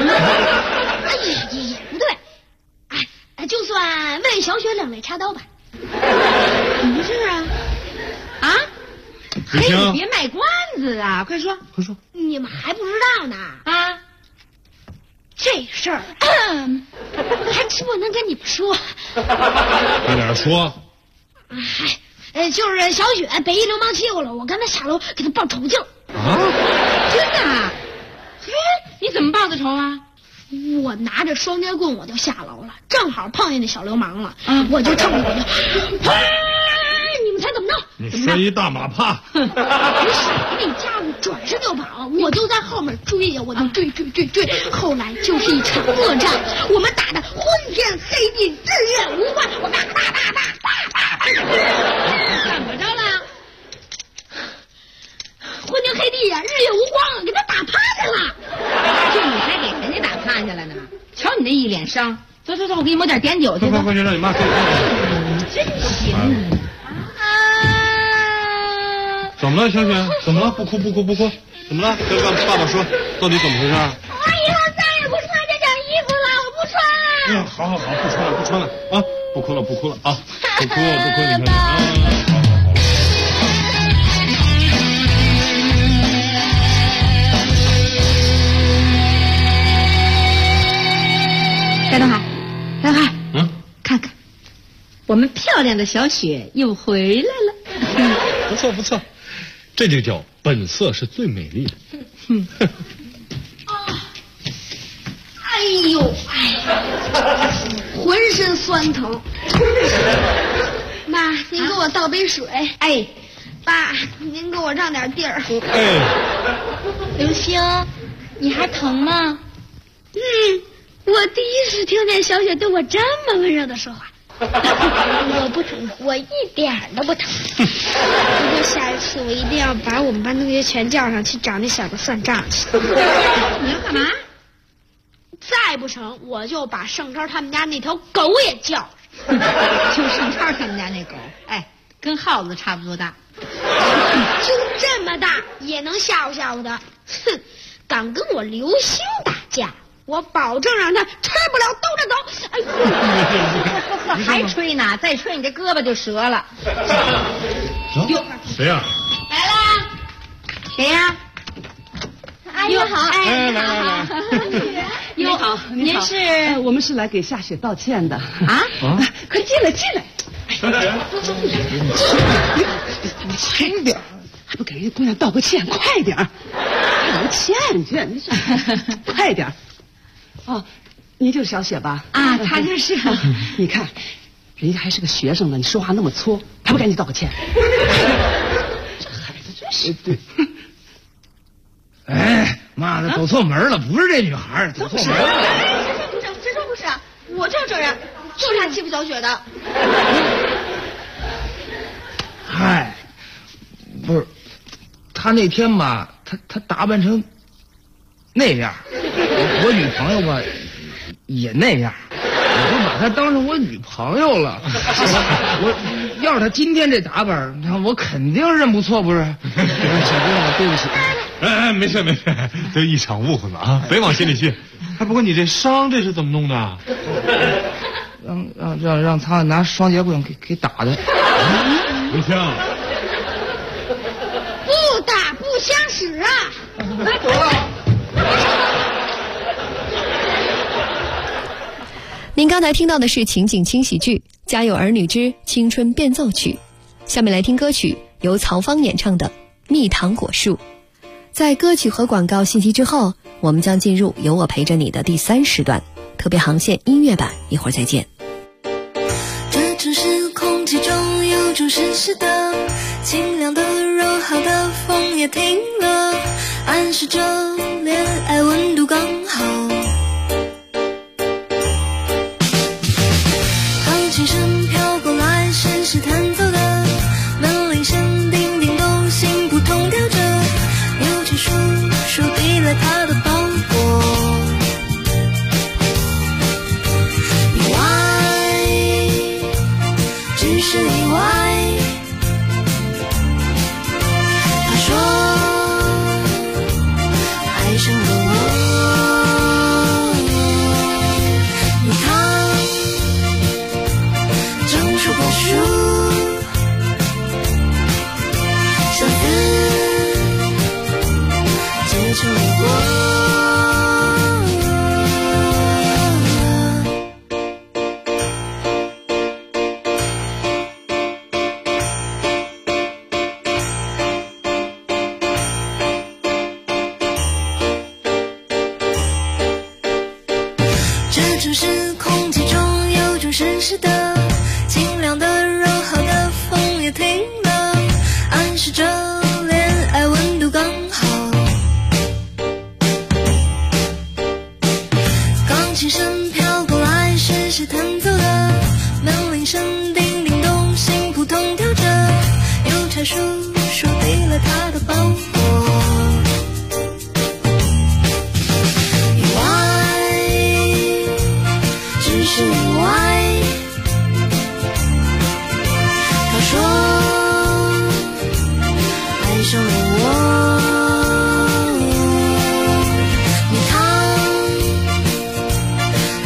也不对，就算为小雪两肋插刀吧。怎么回事啊？ 啊？嘿，你别卖关子啊！快说。 你们还不知道呢啊？ 这事儿还真不能跟你们说。 快点说。 就是小雪被一流氓欺负了，我刚才下楼给他报仇去了。 啊？ 真的？嘿，你怎么报的仇啊？ 我拿着双截棍我就下楼了，正好碰见那小流氓了。我就冲着我就，你们猜怎么着？ 你摔一大马趴。 不是，那家伙转身就跑，我就在后面追呀，我就追。后来就是一场恶战，我们打得昏天黑地，日月无关。我打。 怎么着了？ 昏天黑地呀，日月无光啊，给他打趴下了。 就你还给人家打趴下了呢？瞧你那一脸伤。走，我给你抹点碘酒去。 快去让你妈。 真行。 怎么了，小雪？怎么了？不哭。怎么了？跟爸爸说，到底怎么回事？ 我以后再也不穿这件衣服了，我不穿了。 哎呀，好，不穿了啊！不哭了啊！不哭，你看啊！ 戴东海，看看，我们漂亮的小雪又回来了。 不错，这就叫本色是最美丽的。 哎呦，浑身酸疼。妈，您给我倒杯水。 哎， 爸，您给我让点地儿。 刘星，你还疼吗？ 我第一次听见小雪对我这么温柔的说话。我不疼，我一点都不疼。不过下一次我一定要把我们班同学全叫上去找那小子算账去。 你要干嘛？ 再不成，我就把盛超他们家那条狗也叫上。 就上超他们家那狗，哎，跟耗子差不多大。 就这么大也能吓唬吓唬他？哼，敢跟我刘星打架，我保证让他吃不了兜着走。哎呦， 还吹呢？再吹你这胳膊就折了。 哟，谁呀？ 来啦！谁呀？ 阿姨好， 哎， 来来来， 您好，您是？ 我们是来给夏雪道歉的啊？ 快进来进来！轻点，还不给人家姑娘道个歉？快点，道个歉去，你说，快点。哦，您就是小雪吧？ 啊，他就是。 你看，人家还是个学生呢，你说话那么粗，还不赶紧道个歉？这孩子真是。 对。哎，妈的，走错门了，不是这女孩，走错门了。 谁说不是？我就是这人，就是他欺负小雪的。 嗨，不是，他那天吧，他打扮成那样，我女朋友吧也那样，我就把她当成我女朋友了。我要是她今天这打扮，我肯定认不错，不是？小姑娘，对不起。 哎，没事没事，就一场误会嘛啊，别往心里去。哎，不过你这伤这是怎么弄的？ 让他拿双节棍给打的。 刘星， 不打不相识啊！ 走了。 您刚才听到的是情景轻喜剧《家有儿女之青春变奏曲》，下面来听歌曲，由曹芳演唱的《蜜糖果树》。在歌曲和广告信息之后，我们将进入有我陪着你的第3时段特别航线音乐版，一会儿再见。 这城市空气中有种湿湿的，清凉的柔好的风也停了，暗示着恋爱温度刚好。钢琴声飘过来，绅士弹奏的门铃声叮叮咚，心扑通跳着，邮差叔叔递来他的包裹。意外，只是意外。他说爱上了我，有他长出果树。相思结成了果。这城市空气中有种湿湿的，清凉的柔好的风也停了，暗示着恋爱温度刚好。钢琴声飘过来，绅士弹奏的门铃声叮叮咚，心扑通跳着，邮差叔叔递了他的包裹。意外，只是意外。他说爱上了我，蜜糖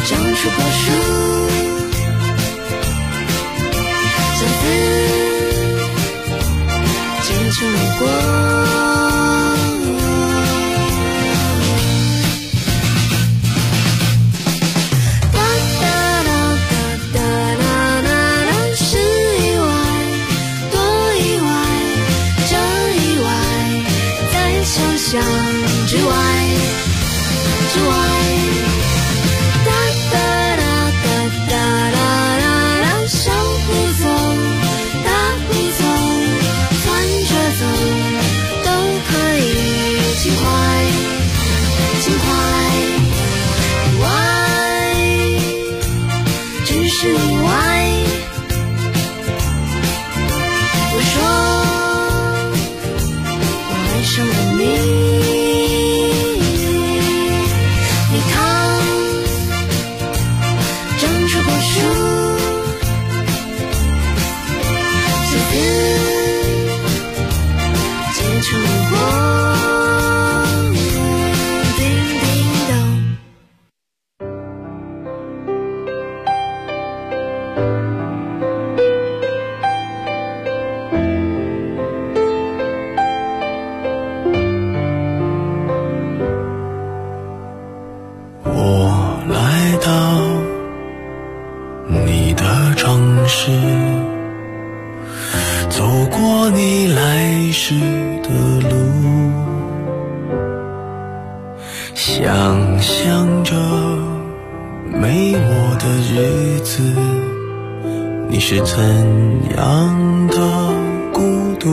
想象着没我的日子，你是怎样的孤独？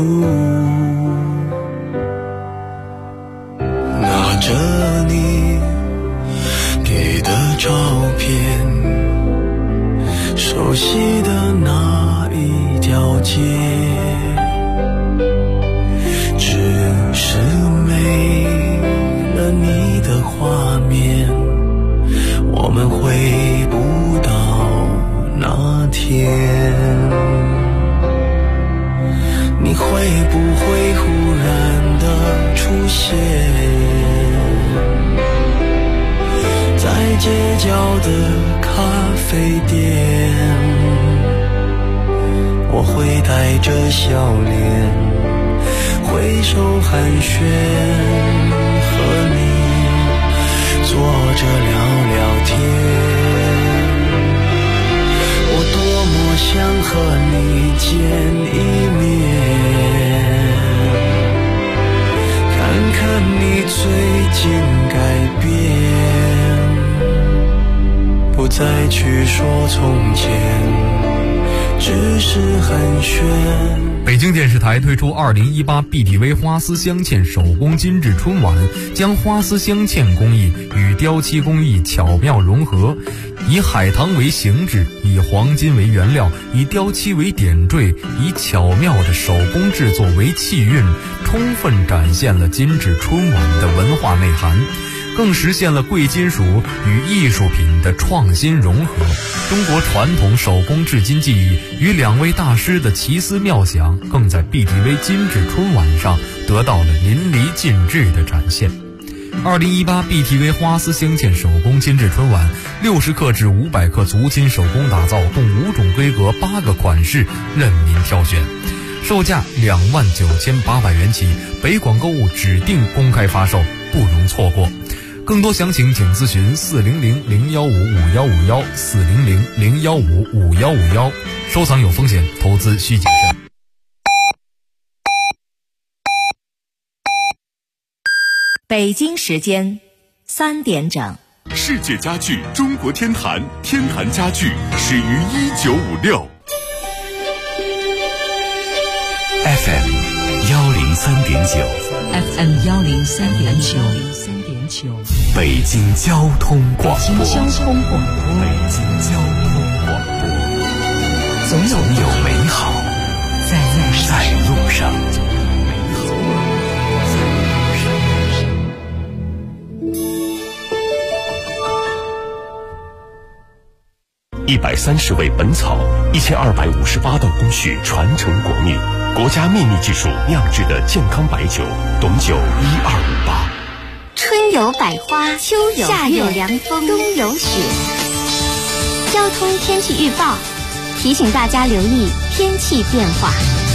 拿着你给的照片，熟悉的那一条街，只是没了你的画面，我们回不到那天。你会不会忽然的出现在街角的咖啡店？我会带着笑脸挥手寒暄，和你坐着聊聊天。我多么想和你见一面，看看你最近改变，不再去说从前，只是寒暄。 北京电视台推出2018 BTV 花丝镶嵌手工精致春晚，将花丝镶嵌工艺与雕漆工艺巧妙融合，以海棠为形制，以黄金为原料，以雕漆为点缀，以巧妙的手工制作为气韵，充分展现了精致春晚的文化内涵，更实现了贵金属与艺术品的创新融合。中国传统手工制金技艺与两位大师的奇思妙想，更在 BTV 精致春晚上得到了淋漓尽致的展现。2018 BTV 花丝镶嵌手工精致春晚，60克至500克足金手工打造，共5种规格8个款式，任您挑选，售价29800元起，北广购物指定公开发售，不容错过。更多详情请咨询400-015-5151 400-015-5151。收藏有风险，投资需谨慎。 北京时间3点整。 世界家具中国天坛，天坛家具始于1956。 FM 103.9 FM 103.9 北京交通广播。 北京交通广播，总有美好在路上。 130味本草，1258道工序传承国韵，国家秘密技术酿制的健康白酒，董酒1258。 春有百花，秋有夏有凉风，冬有雪。交通天气预报提醒大家留意天气变化。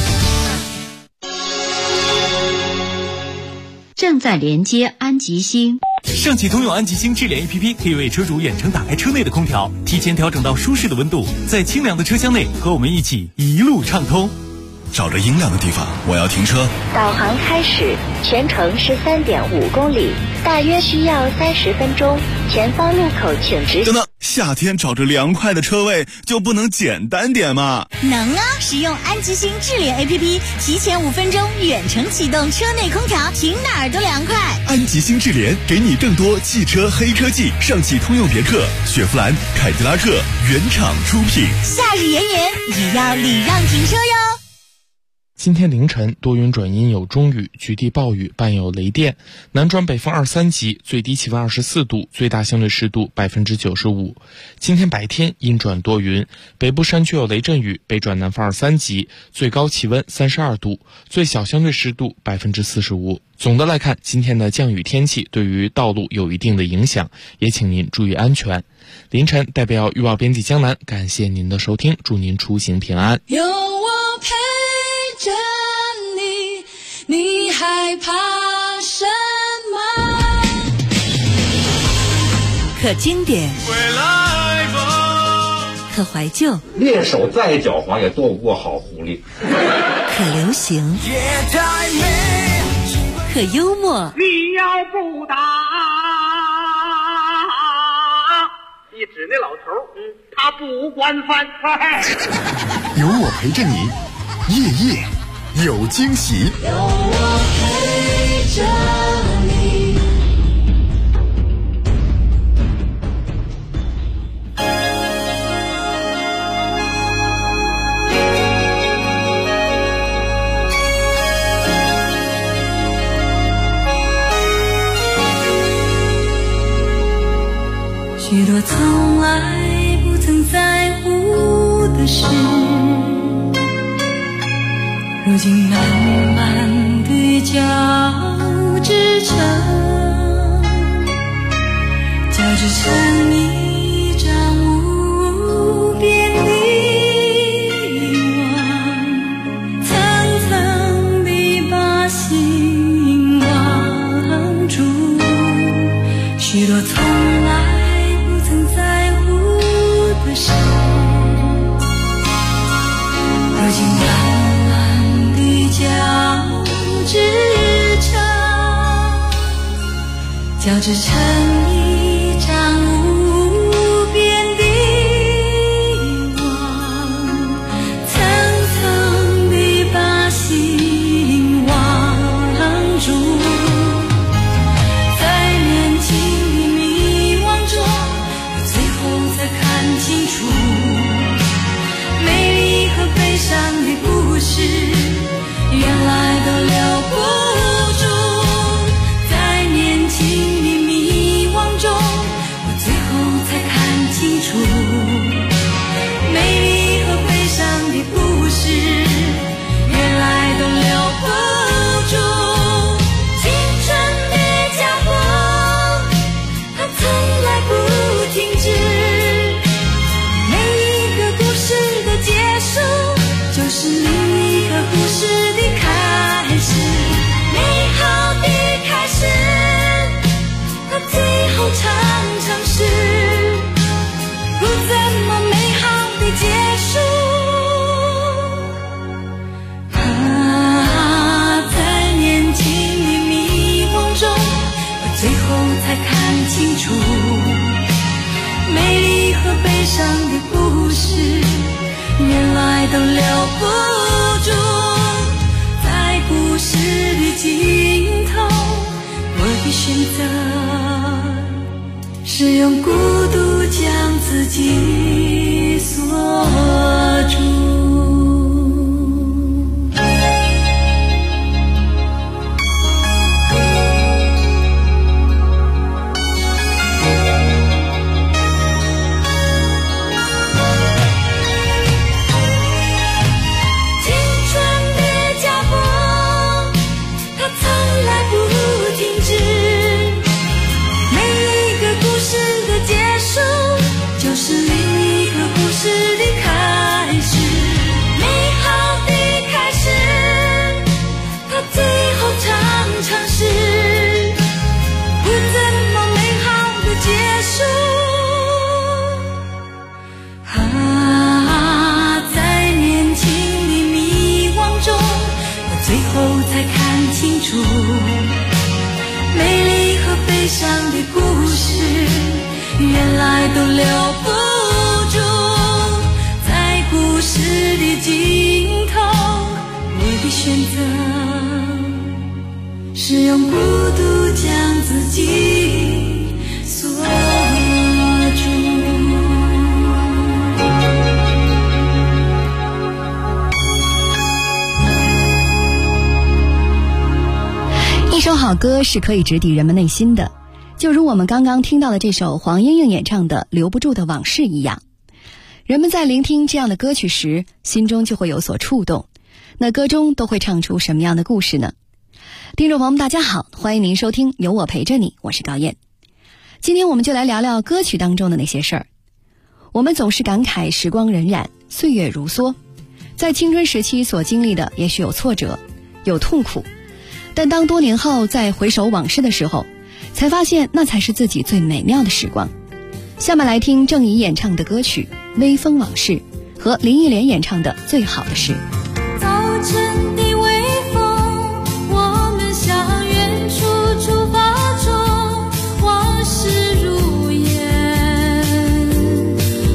正在连接安吉星。 上汽通用安吉星智联 APP 可以为车主远程打开车内的空调，提前调整到舒适的温度，在清凉的车厢内和我们一起一路畅通。 找着阴凉的地方，我要停车。 导航开始，全程13.5公里，大约需要30分钟。前方路口请直行。 等等，夏天找着凉快的车位就不能简单点吗？ 能啊！使用安吉星智联 APP， 提前5分钟远程启动车内空调，停哪儿都凉快。 安吉星智联给你更多汽车黑科技，上汽通用别克、雪佛兰、凯迪拉克原厂出品。 夏日炎炎，也要礼让停车哟。 今天凌晨多云转阴有中雨，局地暴雨伴有雷电，南转北风2、3级，最低气温24度，最大相对湿度95%。今天白天阴转多云，北部山区有雷阵雨，北转南风2、3级，最高气温32度，最小相对湿度45%。总的来看，今天的降雨天气对于道路有一定的影响，也请您注意安全。凌晨代表预报编辑江南，感谢您的收听，祝您出行平安。 有我陪着你，你害怕什么？ 可经典，可怀旧， 猎手再狡猾也躲不过好狐狸。 可流行，可幽默。 你要不打他不惯犯。 有我陪着你，夜夜有惊喜。 有我陪着你。 许多从来不曾在乎的事，如今慢慢地交织成一张无边的网，层层地把心网住。许多从来在乎的事，如今慢慢地交织成一张无边的网，层层地把心网住。在年轻的迷惘中，最后才看清楚，美丽和悲伤的故事原来都留不住。在年轻的迷惘中，我最后才看清楚，美丽和悲伤的故事原来都留不住。青春的家伙，它从来不停止，每一个故事的结束就是另一个故事的开始。美好的开始，它最后常常是不怎么美好的结束。在年轻的迷惘中，我最后才看清楚，美丽和悲伤的故事原来都留不住。在故事的尽头，我的选择是用孤独将自己锁住。就是另一个故事的开始，美好的开始，它最后常常是不怎么美好的结束。在年轻的迷惘中，我最后才看清楚，美丽和悲伤的故事原来都留不住。在故事的尽头，我的选择是用孤独将自己锁住。 一首好歌是可以直抵人们内心的，就如我们刚刚听到的这首黄莺莺演唱的《留不住的往事》一样，人们在聆听这样的歌曲时，心中就会有所触动。那歌中都会唱出什么样的故事呢？听众朋友们大家好，欢迎您收听有我陪着你，我是高燕。今天我们就来聊聊歌曲当中的那些事儿。我们总是感慨时光荏苒，岁月如梭，在青春时期所经历的也许有挫折，有痛苦，但当多年后再回首往事的时候，才发现那才是自己最美妙的时光。下面来听郑怡演唱的歌曲《微风往事》和林忆莲演唱的《最好的事》。 早晨的微风，我们向远处出发中，往事如烟，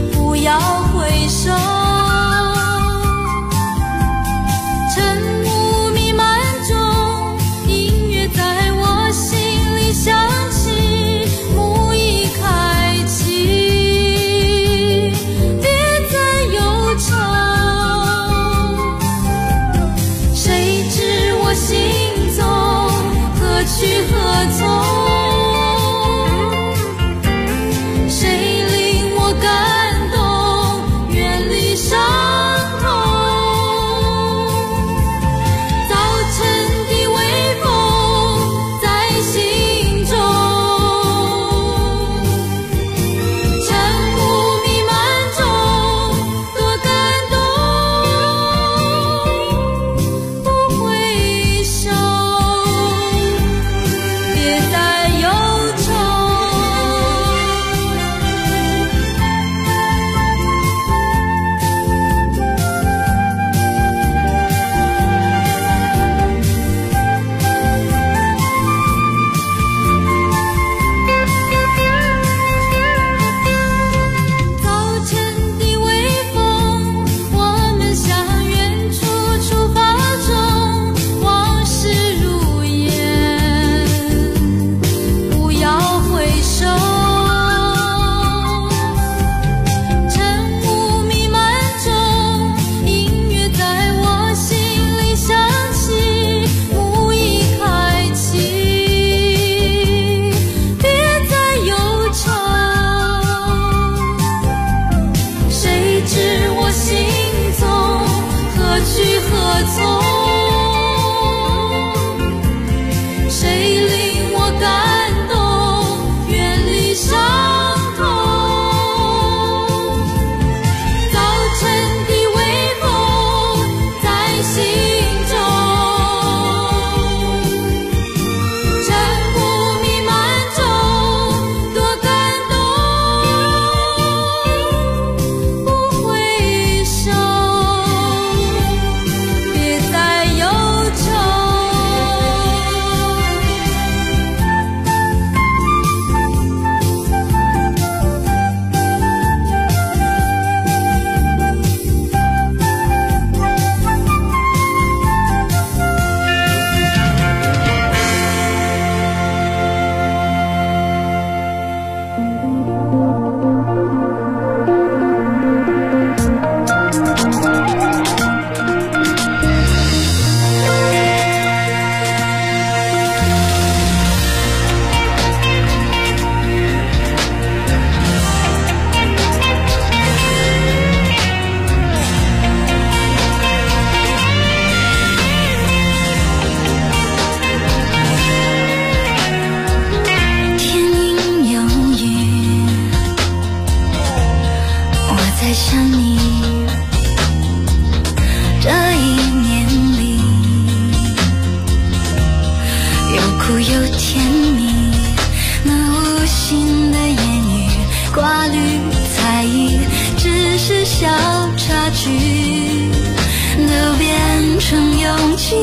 虑猜疑，只是小插曲都变成勇气，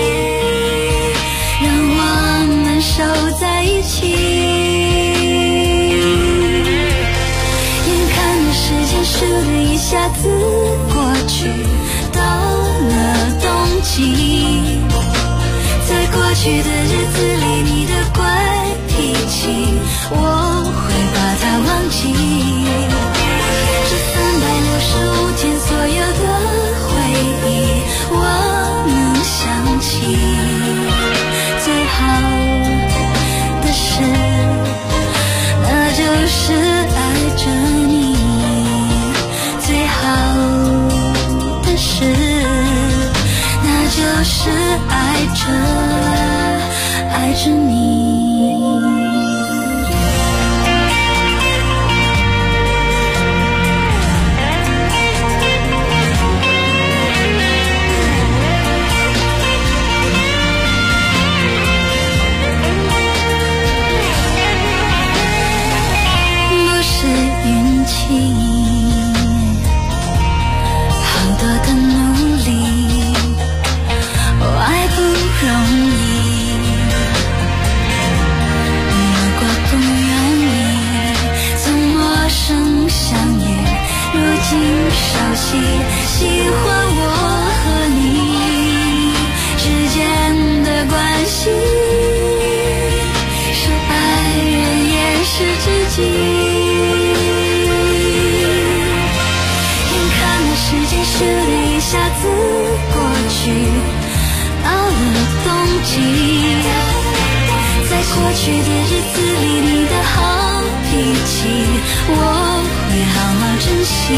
让我们守在一起。眼看着时间倏地一下子过去，到了冬季，在过去的日子里，你的怪脾气我会把它忘记。这365天所有的回忆我能想起，最好的事那就是爱着你，最好的事那就是爱着你。不是运气，好多的努力，爱不容易，有过不容易，从陌生相遇，如今熟悉，喜欢我和你之间的关系，是爱人也是知己。时间倏地一下子过去，到了冬季，在过去的日子里，你的好脾气我会好好珍惜。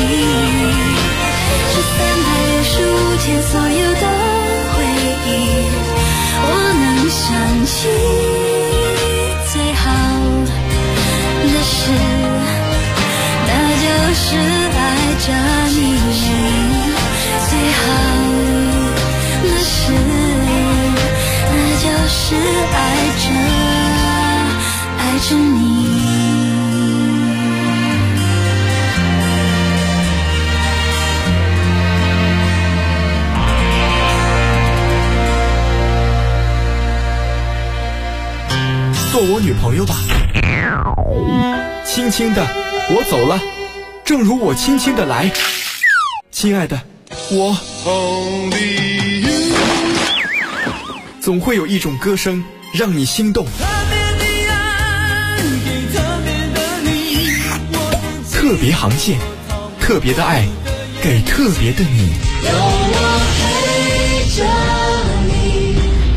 这365天所有的回忆我能想起，最好的事那就是爱着你，最好的事那就是爱着你。 做我女朋友吧。轻轻的，我走了，正如我轻轻的来。亲爱的，我总会有一种歌声让你心动。特别航线，特别的爱，给特别的你。有我陪着你。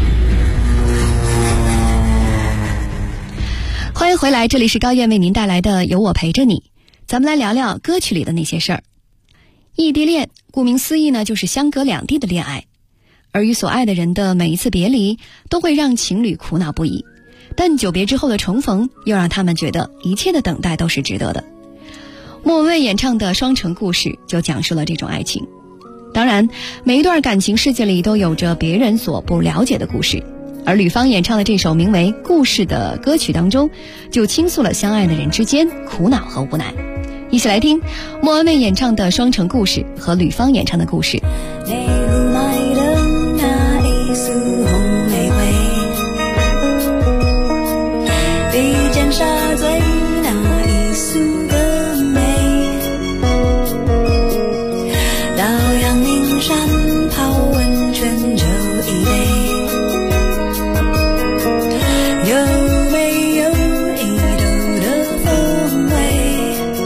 欢迎回来，这里是高燕为您带来的有我陪着你。咱们来聊聊歌曲里的那些事儿。异地恋顾名思义呢，就是相隔两地的恋爱，而与所爱的人的每一次别离都会让情侣苦恼不已，但久别之后的重逢又让他们觉得一切的等待都是值得的。莫文蔚演唱的《双城故事》就讲述了这种爱情。当然，每一段感情世界里都有着别人所不了解的故事，而吕方演唱的这首名为《故事》的歌曲当中，就倾诉了相爱的人之间苦恼和无奈。一起来听莫文蔚演唱的《双城故事》和吕方演唱的故事。 内陆买的那一束红玫瑰，比尖沙咀那一束更美，到阳明山泡温泉就一杯，有没有一斗的风味？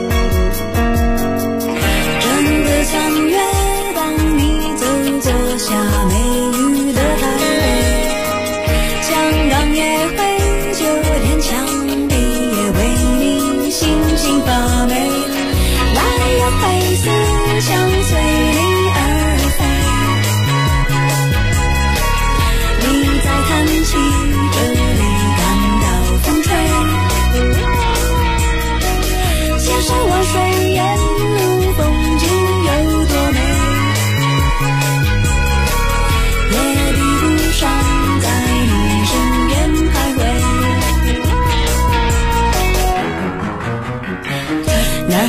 整个3月帮你走走下梅雨的台北，香港也会，酒店墙壁也为你星星发霉，来呀黑丝枪随你而飞，你在叹气，这里感到风吹，千山万水沿路风景有多美，也比不上在你身边徘徊。那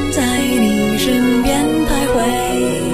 在你身边徘徊。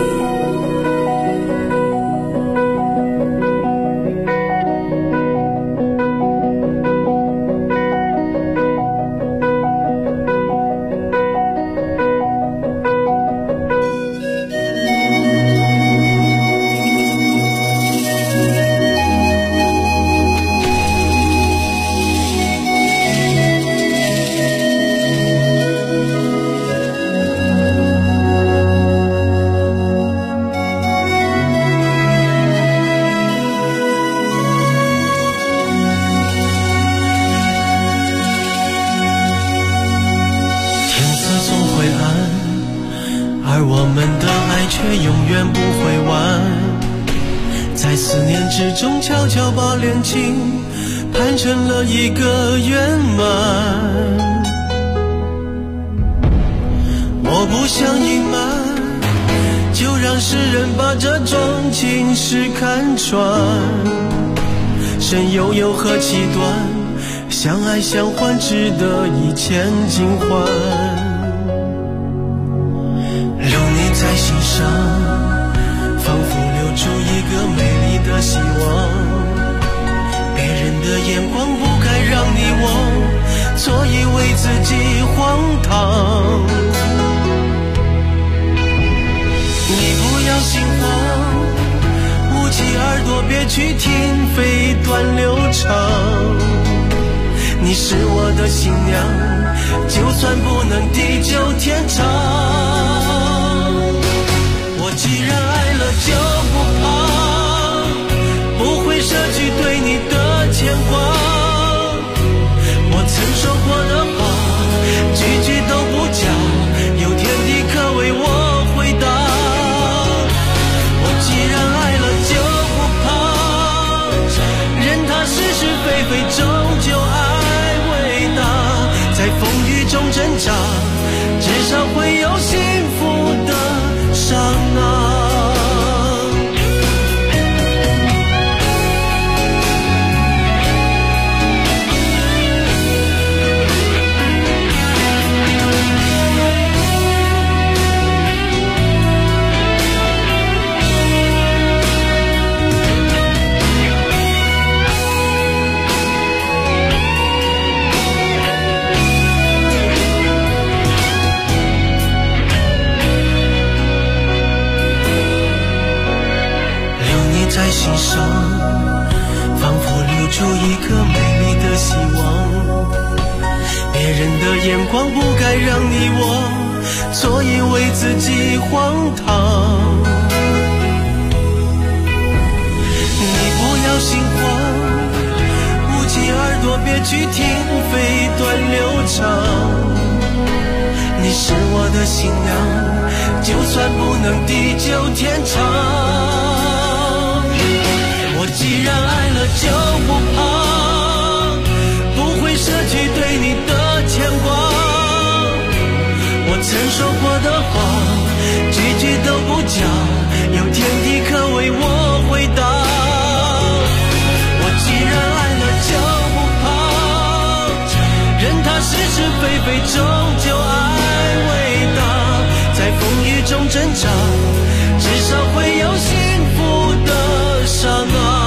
而我们的爱却永远不会完，在思念之中悄悄把恋情盼成了一个圆满。我不想隐瞒，就让世人把这桩情事看穿，生悠悠何其短，相爱相欢值得一千金换。在心上仿佛留住一个美丽的希望，别人的眼光不该让你我错以为自己荒唐。你不要心慌，捂起耳朵别去听飞短流长，你是我的新娘，就算不能地久天长。既然爱了就不怕，不会舍去对你的牵挂。我曾说过的话，句句都不假，有天地可为我回答。我既然爱了就不怕，任它是是非非，终究爱伟大。在风雨中挣扎，至少会有幸福的刹那。在心上仿佛留住一颗美丽的希望，别人的眼光不该让你我错以为自己荒唐。你不要心慌，捂起耳朵别去听飞短流长，你是我的新娘，就算不能地久天长。我既然爱了就不怕，不会舍去对你的牵挂。我曾说过的话，句句都不假，有天地可为我回答。我既然爱了就不怕，任它是是非非，终究爱伟大。在风雨中挣扎，至少会有幸福的刹那。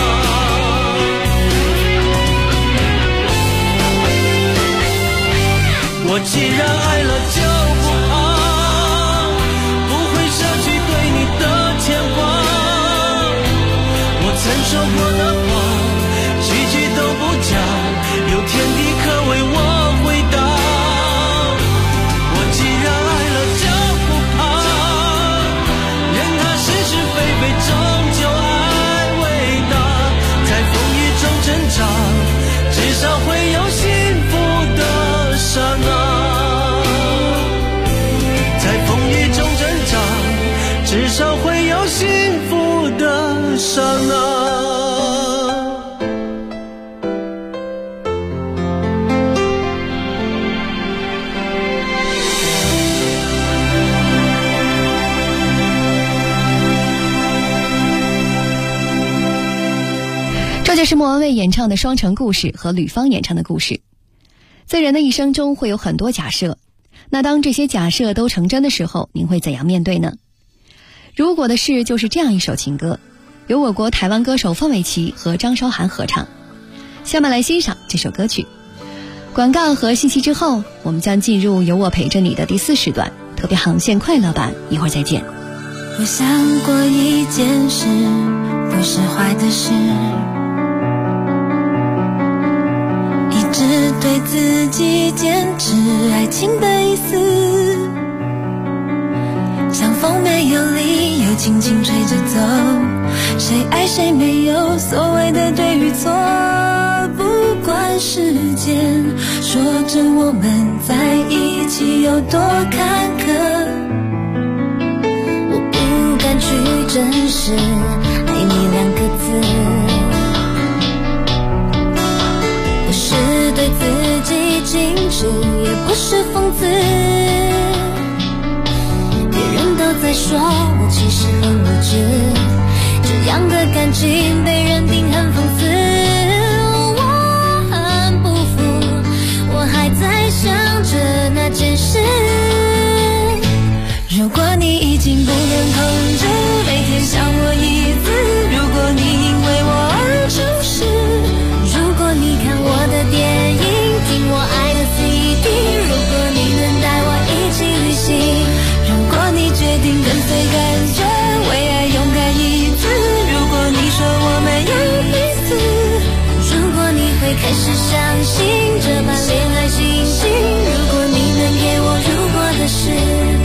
我既然爱了就不怕，不会舍去对你的牵挂。我曾说过的话，句句都不假，有天地可为我回答。我既然爱了就不怕，任它是是非非，终究爱伟大。在风雨中挣扎，至少会有幸福的刹那。至少会有幸福的刹那。 这就是莫文蔚演唱的《双城故事》和吕方演唱的故事。在人的一生中会有很多假设， 那当这些假设都成真的时候，您会怎样面对呢？如果的事就是这样一首情歌，由我国台湾歌手范玮琪和张韶涵合唱。下面来欣赏这首歌曲。广告和信息之后，我们将进入有我陪着你的第4时段特别航线快乐版，一会儿再见。 我想过一件事，不是坏的事，一直对自己坚持爱情的意思，像风没有理由轻轻吹着走，谁爱谁没有所谓的对与错，不管时间说着我们在一起有多坎坷，我不敢去正视爱你2个字，不是对自己矜持，也不是讽刺，别人都在说我其实很无知，这样的感情被认定很讽刺，我很不服，我还在想着那件事，如果你已经不能控制每天想我一次，如果你因为我而诚实，如果你看我的电影，听我爱的 CD， 如果你能带我一起旅行，如果你决定跟随感觉为爱勇敢一次，如果你说我们有彼此，如果你会开始相信这把恋爱信息，如果你能给我如果的事。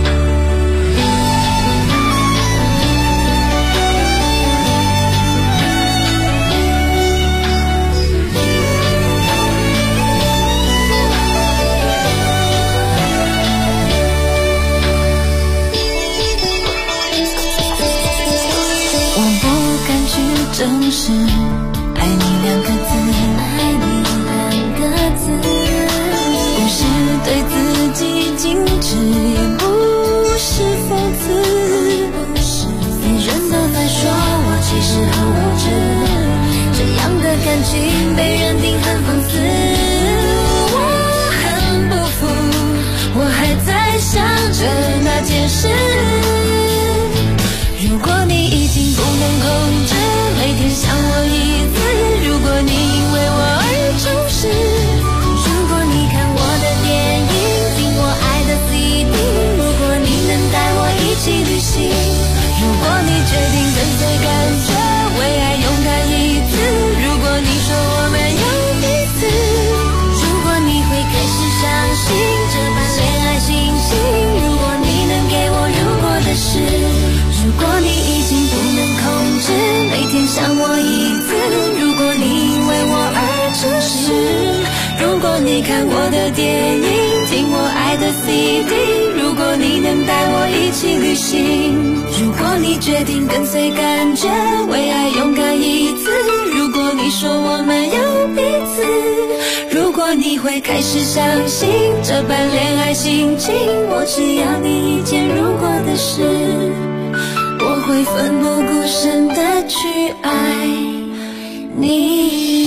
正是爱你2个字，爱你2个字，不是对自己矜持，也不是讽刺，别人都在说我其实很无知，这样的感情被认定很讽刺，我很不服，我还在想着那件事，如果你已经不能控制每天想我一次，如果你因为我而诚实，如果你看我的电影，听我爱的 CD， 如果你能带我一起旅行，如果你决定跟随感觉为爱勇敢一次，如果你说我们有彼此，如果你会开始相信这把恋爱信息，如果你能给我如果的事，如果你已经不能控制每天想我一次，如果你因为我而诚实，如果你看我的电影，听我爱的 CD， 如果你能带我一起旅行，如果你决定跟随感觉为爱勇敢一次，如果你说我们有彼此，如果你会开始相信这般恋爱心情，我只要你一件如果的事，我会奋不顾身的去爱你。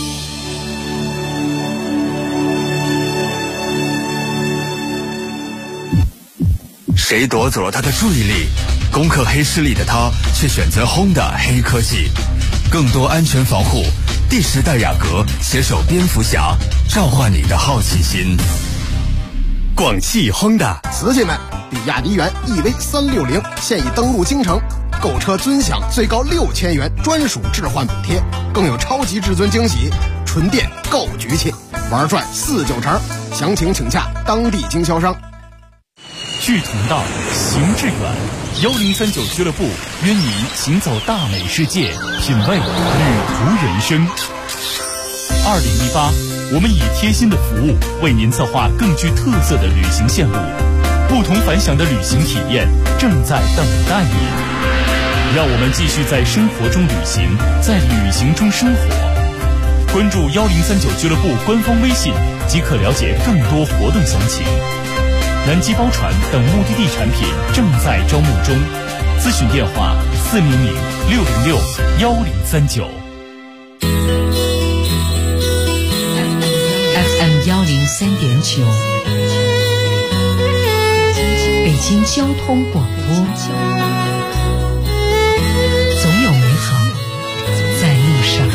谁夺走了他的注意力？攻克黑势力的他却选择 Honda 黑科技，更多安全防护。第10代雅阁携手蝙蝠侠，召唤你的好奇心。广汽 Honda， 瓷器们，比亚迪元 EV360现已登陆京城，购车尊享最高6000元专属置换补贴，更有超级至尊惊喜，纯电够局气，玩转4-9成。详情请洽当地经销商。 志同道，行致远。1039俱乐部约你行走大美世界，品味旅途人生。2018，我们以贴心的服务为您策划更具特色的旅行线路，不同凡响的旅行体验正在等待您。让我们继续在生活中旅行，在旅行中生活。关注1039俱乐部官方微信，即可了解更多活动详情。南极包船等目的地产品正在招募中，咨询电话400-606-1039。 FM 103.9， 京交通广播，总有美好在路上。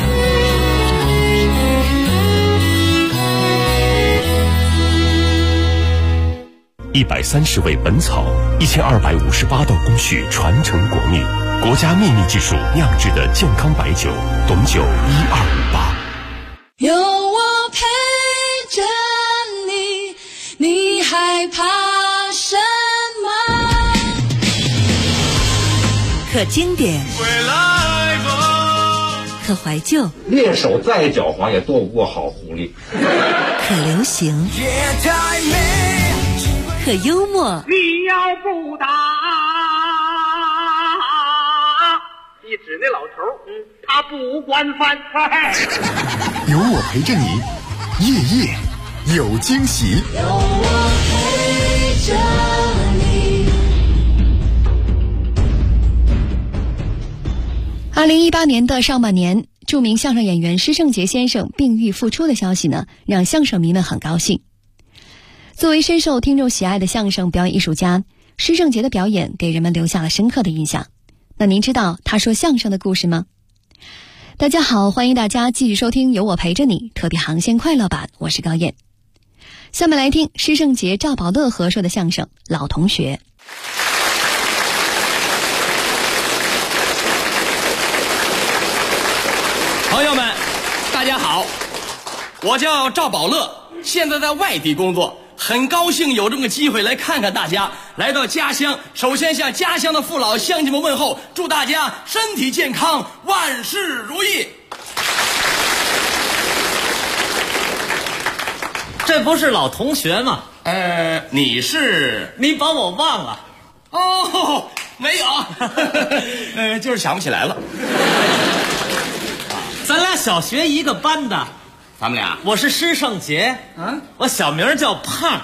130味本草，1258道工序传承国秘，国家秘密技术酿制的健康白酒，董酒1258。 有我陪着你，你害怕什么？ 可经典，可怀旧， 猎手再狡猾也躲不过好狐狸。 可流行，可幽默。 你要不打，你指那老头，他不惯犯。 有我陪着你，夜夜有惊喜。 有我陪着你。 2018年的上半年，著名相声演员施圣杰先生病愈复出的消息呢，让相声迷们很高兴。作为深受听众喜爱的相声表演艺术家，施圣杰的表演给人们留下了深刻的印象。那您知道他说相声的故事吗？大家好，欢迎大家继续收听《有我陪着你》特别航线快乐版，我是高燕。下面来听施圣杰、赵宝乐合说的相声《老同学》。 朋友们，大家好，我叫赵宝乐，现在在外地工作，很高兴有这么个机会来看看大家。来到家乡，首先向家乡的父老乡亲们问候，祝大家身体健康，万事如意。 这不是老同学吗？ 你是？ 你把我忘了？ 哦，没有，就是想不起来了。 咱俩小学一个班的， 咱们俩。 我是施圣杰，我小名叫胖。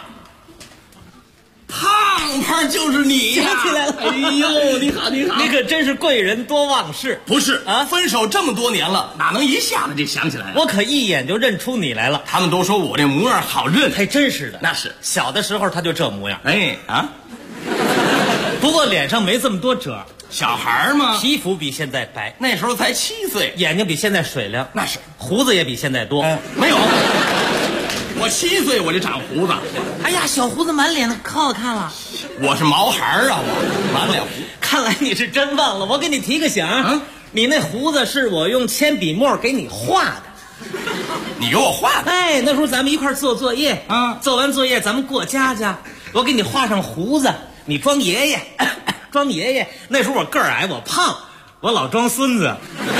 胖就是你呀！ 想起来了， 哎呦，你好，你好， 你可真是贵人多忘事。 不是啊，分手这么多年了，哪能一下子就想起来了？ 我可一眼就认出你来了。 他们都说我这模样好认， 还真是的。 那是小的时候他就这模样。 哎啊， 不过脸上没这么多褶。 小孩嘛， 皮肤比现在白， 那时候才7岁， 眼睛比现在水亮， 那是， 胡子也比现在多。 没有，我7岁我就长胡子。 哎呀，小胡子满脸的，可好看了。 我是毛孩啊，我满脸胡。 看来你是真忘了，我给你提个醒，你那胡子是我用铅笔墨给你画的。 你给我画的？ 哎，那时候咱们一块做作业，做完作业咱们过家家，我给你画上胡子，你装爷爷。装爷爷，那时候我个儿矮，我胖，我老装孙子。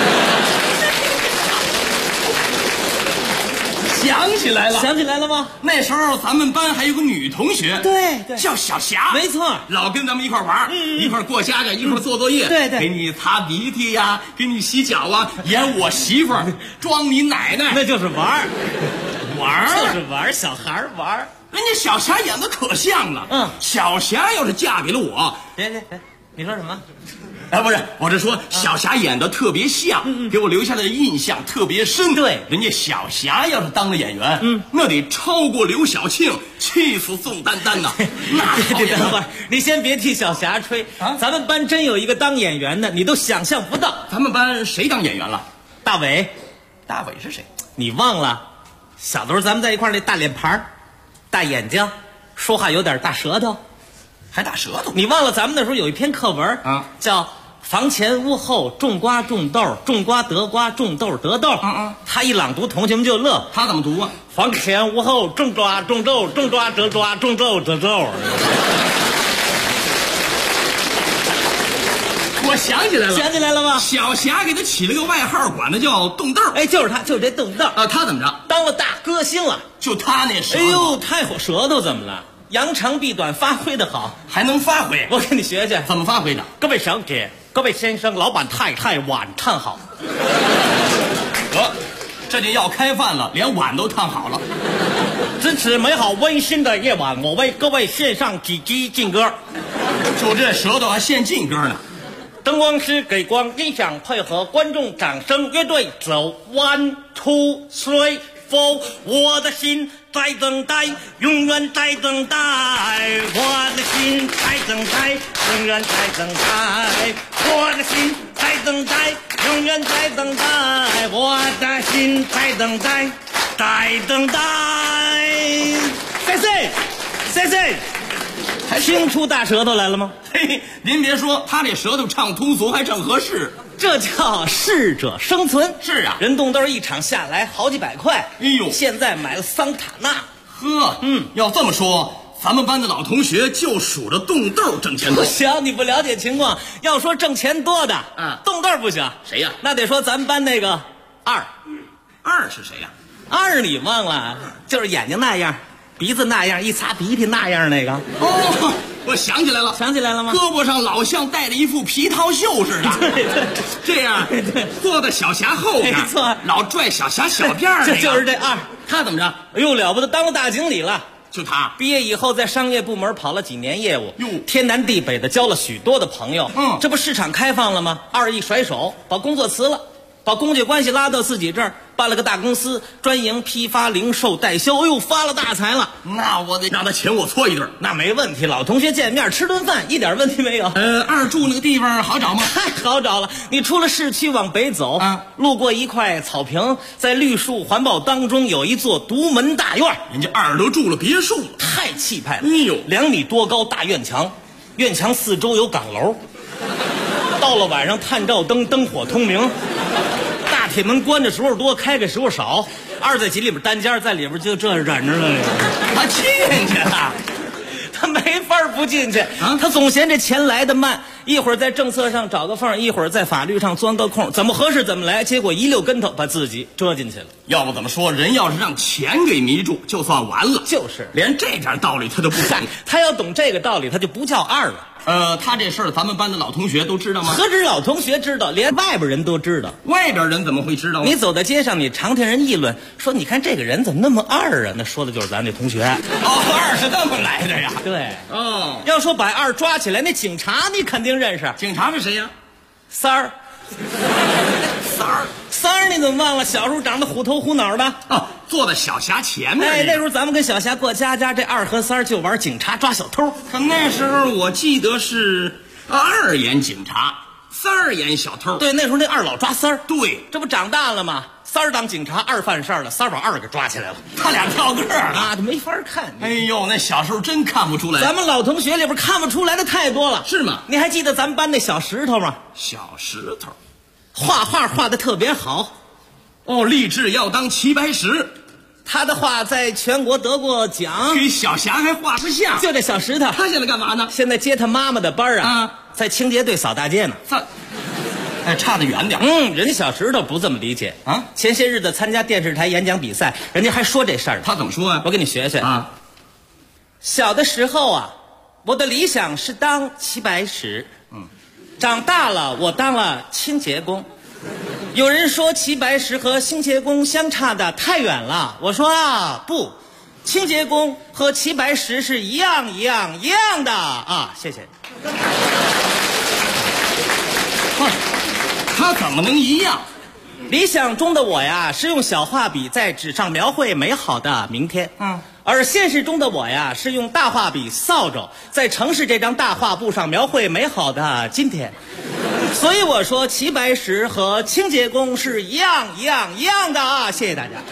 想起来了， 想起来了吗？ 那时候咱们班还有个女同学， 对， 叫小霞， 没错， 老跟咱们一块玩，一块过家家，一块做作业， 对， 给你擦鼻涕呀，给你洗脚啊，演我媳妇儿，装你奶奶， 那就是玩， 就是玩，小孩玩。 人家小霞演的可像了，小霞要是嫁给了我， 别，你说什么？ 不是，我是说小霞演的特别像，给我留下的印象特别深。 对， 人家小霞要是当了演员，那得超过刘晓庆，气死宋丹丹呐。 那等会儿，你先别替小霞吹啊！咱们班真有一个当演员的，你都想象不到。 咱们班谁当演员了？ 大伟。 大伟是谁？ 你忘了？小的时候咱们在一块儿那大脸盘，大眼睛，说话有点大舌头， 还大舌头。 你忘了咱们那时候有一篇课文叫房前屋后种瓜种豆，种瓜得瓜，种豆得豆。他一朗读，同学们就乐。 他怎么读啊？ 房前屋后种瓜种豆，种瓜得瓜，种豆得豆。 我想起来了， 想起来了吗？ 小霞给他起了个外号，管他叫冻豆。 哎，就是他，就是这冻豆啊。他怎么着？ 当了大歌星了。 就他那舌头。 哎呦，太火，舌头怎么了？扬长避短，发挥的好， 还能发挥。 我跟你学学， 怎么发挥的？ 各位小姐，各位先生，老板太太晚唱好。 这就要开饭了，连碗都烫好了。 支持美好温馨的夜晚，我为各位献上几句劲歌。 就这舌头还献劲歌呢。 灯光师给光，音响配合，观众掌声，乐队走 1 2 3 4，我的心在等待，永远在等待，我的心在等待，永远在等待，我的心在等待，永远在等待，我的心在等待，在等待。谁？听出大舌头来了吗？ 嘿，您别说，他这舌头唱通俗还正合适， 这叫适者生存。 是啊， 人动豆一场下来好几百块。 哎呦， 现在买了桑塔纳。 呵，要这么说，咱们班的老同学就数着冻豆挣钱多。 不行，你不了解情况。要说挣钱多的，冻豆不行。 谁呀？ 那得说咱们班那个二是谁呀？ 二你忘了？就是眼睛那样，鼻子那样，一擦鼻涕那样那个。 哦，我想起来了吗？胳膊上老像戴着一副皮套袖似的。 对， 这样坐在小霞后边， 没错， 老拽小霞小辫儿。 这就是这二。 他怎么着？ 哎呦，了不得，当了大经理了。 就他毕业以后在商业部门跑了几年业务， 哟， 天南地北的交了许多的朋友。这不市场开放了吗？二一甩手把工作辞了，把公家关系拉到自己这儿，办了个大公司，专营批发、零售、代销。哎呦，发了大财了！ 那我得让他请我搓一顿。 那没问题，老同学见面吃顿饭，一点问题没有。 二住那个地方好找吗？ 太好找了！你出了市区往北走，路过一块草坪，在绿树环抱当中有一座独门大院。 人家二都住了别墅了， 太气派了！ 哎呦 ，2米多高大院墙，院墙四周有岗楼。到了晚上，探照灯灯火通明。大铁门关的时候多，开的时候少。二在井里边单间，在里边就这忍着了。 他进去了， 他没法不进去。他总嫌这钱来得慢，一会儿在政策上找个缝，一会儿在法律上钻个空，怎么合适怎么来，结果一溜跟头把自己折进去了。 要不怎么说，人要是让钱给迷住，就算完了。 就是连这点道理他都不懂。 他要懂这个道理，他就不叫二了。 他这事儿咱们班的老同学都知道吗？ 何止老同学知道，连外边人都知道。 外边人怎么会知道呢？ 你走在街上，你常听人议论说，你看这个人怎么那么二啊？那说的就是咱这同学。 二是这么来的呀？ 对。要说把二抓起来，那警察你肯定认识。 警察是谁呀？ 三儿。三儿你怎么忘了？小时候长得虎头虎脑的。 坐在小霞前面。 那时候咱们跟小霞过家家，这二和三儿就玩警察抓小偷。 可那时候我记得是二演警察，三儿演小偷。 对，那时候那二老抓三儿。 对， 这不长大了吗？三儿当警察，二犯事儿了，三儿把二给抓起来了。 他俩跳个儿啊，这没法看。 哎呦，那小时候真看不出来。 咱们老同学里边看不出来的太多了。 是吗？ 你还记得咱们班那小石头吗？ 小石头， 画画画得特别好。 立志要当齐白石。 他的画在全国得过奖， 跟小霞还画不像。 就这小石头， 他现在干嘛呢？ 现在接他妈妈的班在清洁队扫大街呢。 差得远点。 人家小石头不这么理解啊。前些日子参加电视台演讲比赛，人家还说这事儿。 他怎么说啊？ 我给你学学啊。小的时候啊，我的理想是当齐白石。长大了，我当了清洁工。有人说齐白石和清洁工相差的太远了，我说不，清洁工和齐白石是一样的啊！谢谢。 他怎么能一样？ 理想中的我呀，是用小画笔在纸上描绘美好的明天。而现实中的我呀，是用大画笔扫帚在城市这张大画布上描绘美好的今天。所以我说，齐白石和清洁工是一样的啊！谢谢大家。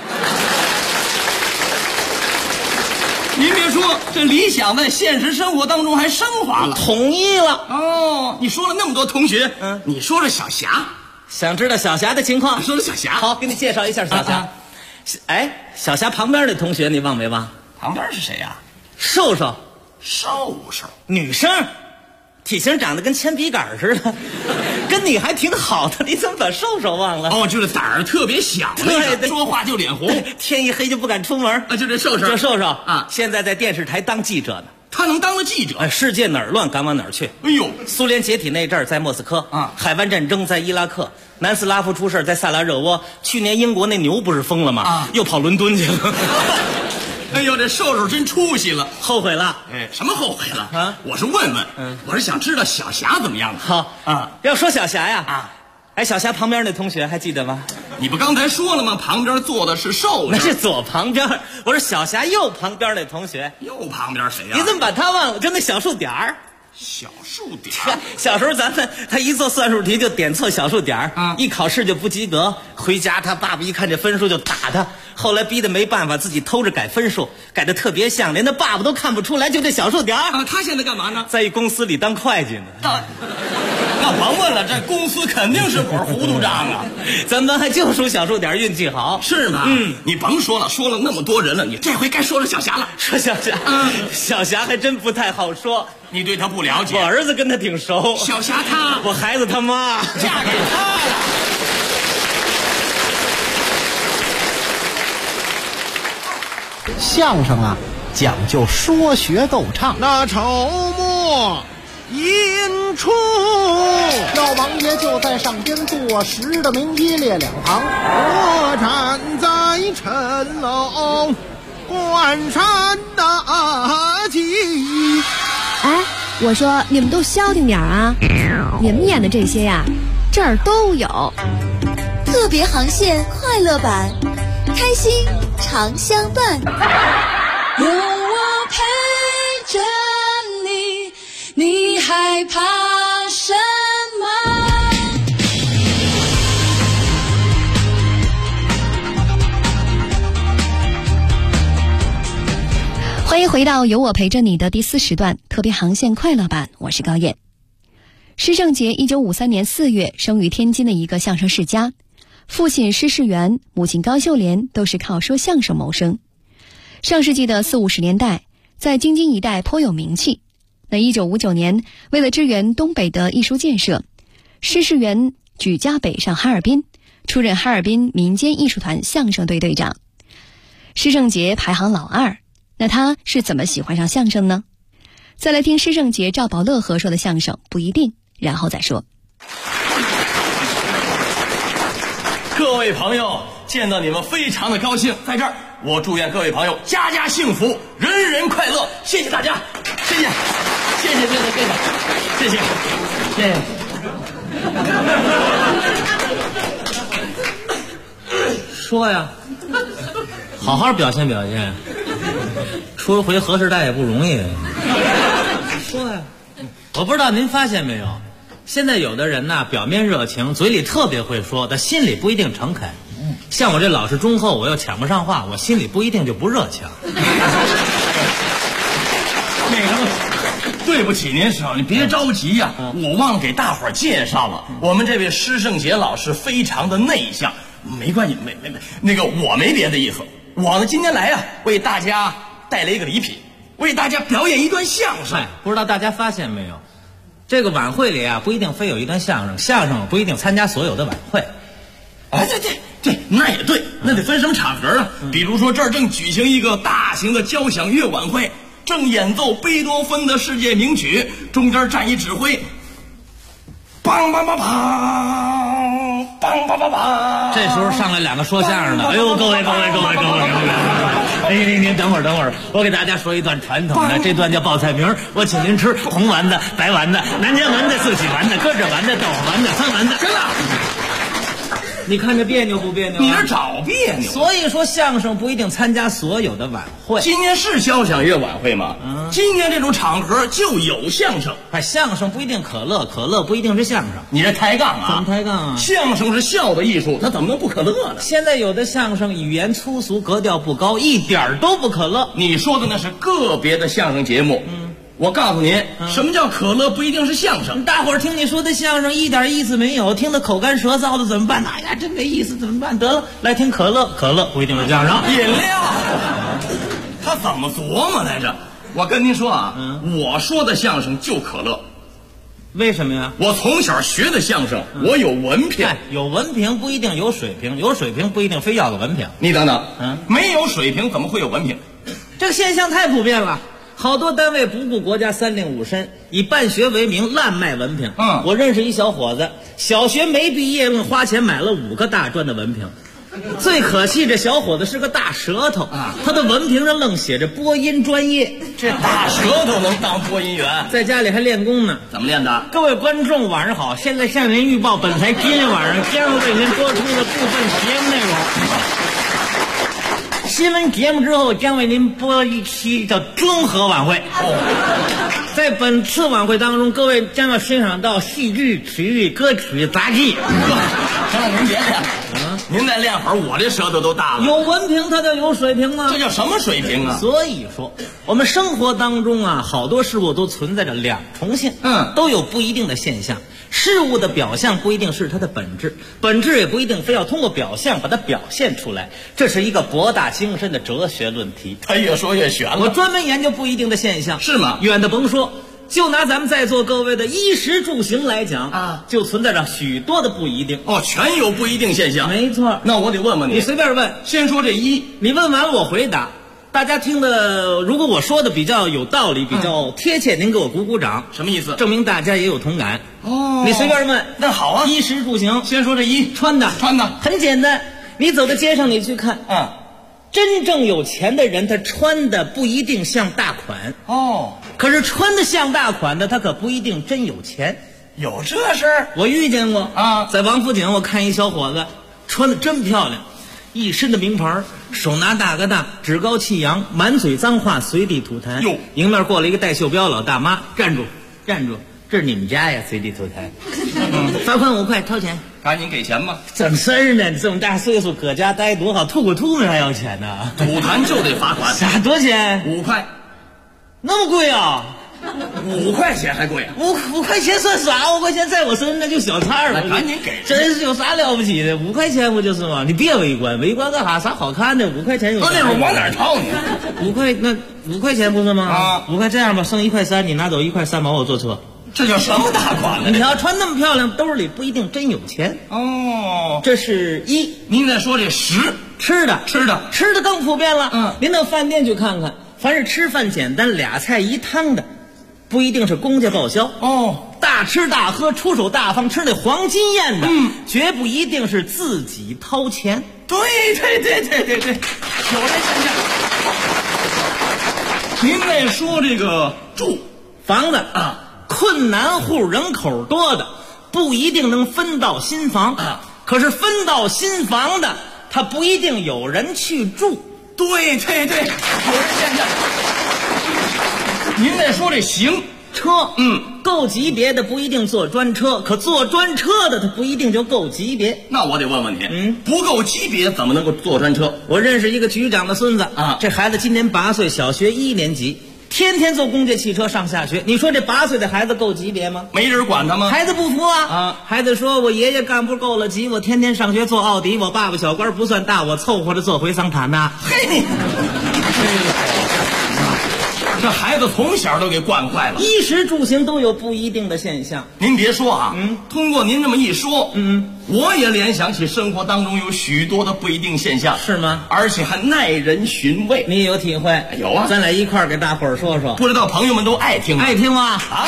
您别说，这理想在现实生活当中还升华了， 统一了。 你说了那么多同学，你说说小霞， 想知道小霞的情况？ 说说小霞。 好，给你介绍一下小霞。小霞旁边的同学你忘没忘？ 旁边是谁呀？ 瘦瘦， 女生。体型长得跟铅笔杆似的，跟你还挺好的，你怎么把瘦瘦忘了？ 就是胆儿特别小， 对， 说话就脸红， 天一黑就不敢出门。 就这瘦瘦啊，现在在电视台当记者呢。 他能当了记者？ 世界哪儿乱敢往哪儿去。 哎呦， 苏联解体那阵儿在莫斯科海湾战争在伊拉克，南斯拉夫出事在萨拉热窝，去年英国那牛不是疯了吗？又跑伦敦去了。 哎呦，这瘦瘦真出息了， 后悔了。 什么后悔了？我是问问，我是想知道小霞怎么样了。 好要说小霞呀， 哎，小霞旁边那同学还记得吗？ 你不刚才说了吗？旁边坐的是瘦子， 那是左旁边。我说小霞右旁边那同学， 右旁边谁呀？ 你怎么把他忘了？就那小数点儿。 小数点， 小时候他一做算术题就点错小数点一考试就不及格，回家他爸爸一看这分数就打他，后来逼得没办法，自己偷着改分数，改得特别像，连他爸爸都看不出来，就这小数点他现在干嘛呢？ 在一公司里当会计呢。 那甭问了，这公司肯定是本糊涂账啊！ 咱们还就数小数点，运气好， 是吗？你甭说了，说了那么多人了，你这回该说说小霞了。 说小霞，小霞还真不太好说。 你对她不了解， 我儿子跟她挺熟。 小霞她， 我孩子他妈嫁给他了。 相声啊，讲究说学逗唱。 那筹末引出， 老王爷就在上边坐实的名一列两旁， 我站在城楼观山大计。 哎，我说你们都消停点啊！你们演的这些呀，这儿都有。 特别航线快乐版，开心常相伴。有我陪着你，你害怕什么？ 欢迎回到有我陪着你的第4时段特别航线快乐版，我是高燕。施圣杰1953年4月生于天津的一个相声世家，父亲施世元，母亲高秀莲都是靠说相声谋生。上世纪的40、50年代，在京津一带颇有名气。那1959年，为了支援东北的艺术建设，施世元举家北上哈尔滨，出任哈尔滨民间艺术团相声队队长。施圣杰排行老2。那他是怎么喜欢上相声呢？再来听施圣杰、赵宝乐合说的相声《不一定》，然后再说。 各位朋友，见到你们非常的高兴，在这儿我祝愿各位朋友家家幸福，人人快乐。谢谢大家，谢谢，谢谢，谢谢，谢谢，谢谢。 说呀，好好表现表现。出回核时代也不容易。说呀，我不知道您发现没有，现在有的人呢，表面热情，嘴里特别会说，但心里不一定诚恳。像我这老实忠厚，我又抢不上话，我心里不一定就不热情。 那个，对不起您师傅，你别着急呀，我忘了给大伙儿介绍了，我们这位施圣杰老师非常的内向。没关系，没那个我没别的意思，我呢今天来啊，为大家带来一个礼品，为大家表演一段相声。 不知道大家发现没有，这个晚会里啊，不一定非有一段相声，相声不一定参加所有的晚会。 哎，对，那也对，那得分什么场合呢？比如说这儿正举行一个大型的交响乐晚会，正演奏贝多芬的世界名曲，中间站一指挥，梆梆梆梆，梆梆梆梆。 这时候上来两个说相声的，哎呦，各位，您等会儿，我给大家说一段传统的，这段叫报菜名，我请您吃红丸子、白丸子、南京丸子、四喜丸子、鸽子丸子、豆腐丸子、酸丸子。 行了。 你看着别扭不别扭？ 你这找别扭。 所以说相声不一定参加所有的晚会。 今年是交响乐晚会吗？今年这种场合就有相声。 相声不一定可乐，可乐不一定是相声。 你这抬杠啊？ 怎么抬杠啊？ 相声是笑的艺术，它怎么能不可乐呢？ 现在有的相声语言粗俗，格调不高，一点都不可乐。 你说的那是个别的相声节目。我告诉您，什么叫可乐不一定是相声。 大伙儿听你说的相声一点意思没有，听得口干舌燥的怎么办？哎呀，真没意思，怎么办？得了，来听可乐，可乐不一定是相声。 饮料，他怎么琢磨来着？我跟您说啊，我说的相声就可乐。 为什么呀？ 我从小学的相声，我有文凭。 有文凭不一定有水平，有水平不一定非要个文凭。 你等等，没有水平怎么会有文凭？ 这个现象太普遍了。好多单位不顾国家3令5申，以办学为名滥卖文凭。我认识一小伙子，小学没毕业，用花钱买了5个大专的文凭。 最可气，这小伙子是个大舌头啊！他的文凭上愣写着播音专业， 这大舌头能当播音员？ 在家里还练功呢。 怎么练的？ 各位观众，晚上好！现在向您预报本台今天晚上将为您播出的部分节目内容。新闻节目之后将为您播一期叫综合晚会。在本次晚会当中，各位将要欣赏到戏剧、体育、歌曲、杂技。 行了，您别练了。您再练会儿，我这舌头都大了。 有文凭，它叫有水平吗？ 这叫什么水平啊？ 所以说，我们生活当中啊，好多事物都存在着两重性，都有不一定的现象。事物的表象不一定是它的本质，本质也不一定非要通过表象把它表现出来。这是一个博大精深的哲学论题。 他越说越玄了。 我专门研究不一定的现象， 是吗？ 远的甭说。就拿咱们在座各位的衣食住行来讲啊，就存在着许多的不一定哦，全有不一定现象。 没错， 那我得问问你， 你随便问。 先说这一， 你问完了我回答。大家听的，如果我说的比较有道理，比较贴切，您给我鼓鼓掌。 什么意思？ 证明大家也有同感。 哦， 你随便问。 那好啊， 衣食住行， 先说这一， 穿的很简单。你走到街上，你去看，真正有钱的人，他穿的不一定像大款哦。 可是穿的像大款的，他可不一定真有钱。 有这事儿？ 我遇见过啊，在王府井，我看一小伙子穿的真漂亮，一身的名牌，手拿大哥大，趾高气扬，满嘴脏话，随地吐痰。 哟， 迎面过来一个戴袖标老大妈，站住，这是你们家呀，随地吐痰。罚款5块，掏钱。 赶紧给钱吧。 怎么事儿呢？这么大岁数搁家待多好，吐个吐沫还要钱呢？ 吐痰就得罚款。 啥？多少钱 ？5块。 那么贵啊 ？5块钱还贵啊 ？5块钱算啥？5块钱在我身上那就小菜了。 赶紧给。 真是有啥了不起的？5块钱不就是吗？你别围观，围观干啥？啥好看的？5块钱有啥？ 那会儿往哪儿掏你 ？5块钱不是吗？啊，5块这样吧，剩1块3，你拿走1块3毛，我坐车。 这叫什么大款呢？ 你要穿那么漂亮，兜里不一定真有钱哦。 这是一。 您再说这10， 吃的更普遍了。您到饭店去看看，凡是吃饭简单2菜1汤的，不一定是公家报销哦。 大吃大喝、出手大方吃那黄金宴的，绝不一定是自己掏钱。 对，有这现象。您再说这个住房子啊。困难户人口多的不一定能分到新房啊，可是分到新房的他不一定有人去住。 对，有这现象。您再说这行车，够级别的不一定坐专车，可坐专车的他不一定就够级别。 那我得问问你，不够级别怎么能够坐专车？ 我认识一个局长的孙子啊，这孩子今年8岁，小学1年级。天天坐公家汽车上下学，你说这8岁的孩子够级别吗？ 没人管他吗？ 孩子不服啊！孩子说：“我爷爷干部够了级，我天天上学坐奥迪，我爸爸小官不算大，我凑合着坐回桑塔纳。” 嘿，这孩子从小都给惯坏了。 衣食住行都有不一定的现象。 您别说啊，通过您这么一说，我也联想起生活当中有许多的不一定现象， 是吗？ 而且还耐人寻味。 你有体会？ 有啊， 咱俩一块儿给大伙儿说说。 不知道朋友们都爱听吗？ 爱听吗？ 啊！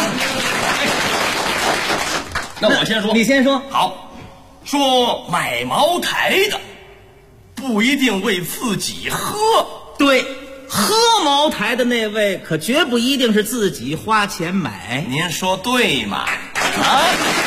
那我先说， 你先说。 好，说买茅台的不一定为自己喝， 对。喝茅台的那位可绝不一定是自己花钱买。 您说对吗？啊？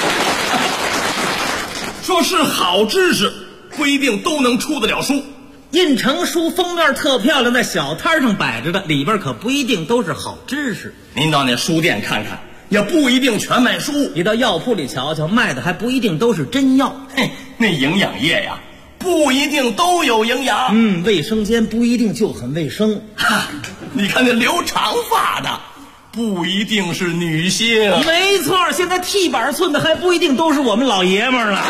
说是好知识不一定都能出得了书， 印成书封面特漂亮，在小摊上摆着的，里边可不一定都是好知识。 您到那书店看看，也不一定全卖书。 你到药铺里瞧瞧，卖的还不一定都是真药。 嘿，那营养液呀，不一定都有营养。 卫生间不一定就很卫生。 你看那留长发的不一定是女性。 没错，现在剃板寸的还不一定都是我们老爷们儿了。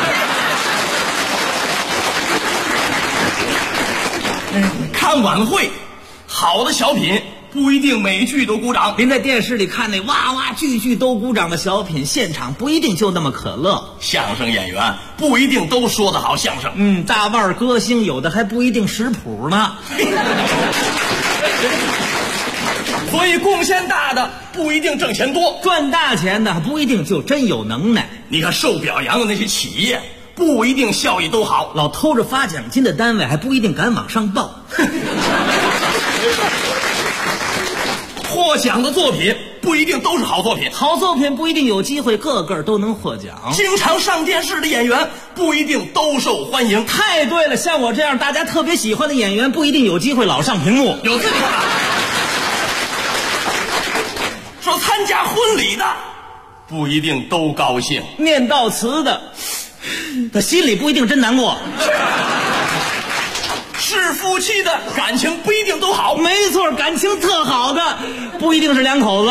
看晚会，好的小品不一定每句都鼓掌。 您在电视里看那哇哇句句都鼓掌的小品，现场不一定就那么可乐。 相声演员不一定都说得好相声。 大腕歌星有的还不一定识谱呢。 所以贡献大的不一定挣钱多， 赚大钱的不一定就真有能耐。 你看受表扬的那些企业， 不一定效益都好。 老偷着发奖金的单位还不一定敢往上报。 获奖的作品不一定都是好作品， 好作品不一定有机会个个都能获奖。 经常上电视的演员不一定都受欢迎。 太对了，像我这样大家特别喜欢的演员不一定有机会老上屏幕。 有这句话说，参加婚礼的不一定都高兴， 念悼词的他心里不一定真难过。 是夫妻的感情不一定都好。 没错，感情特好的不一定是两口子。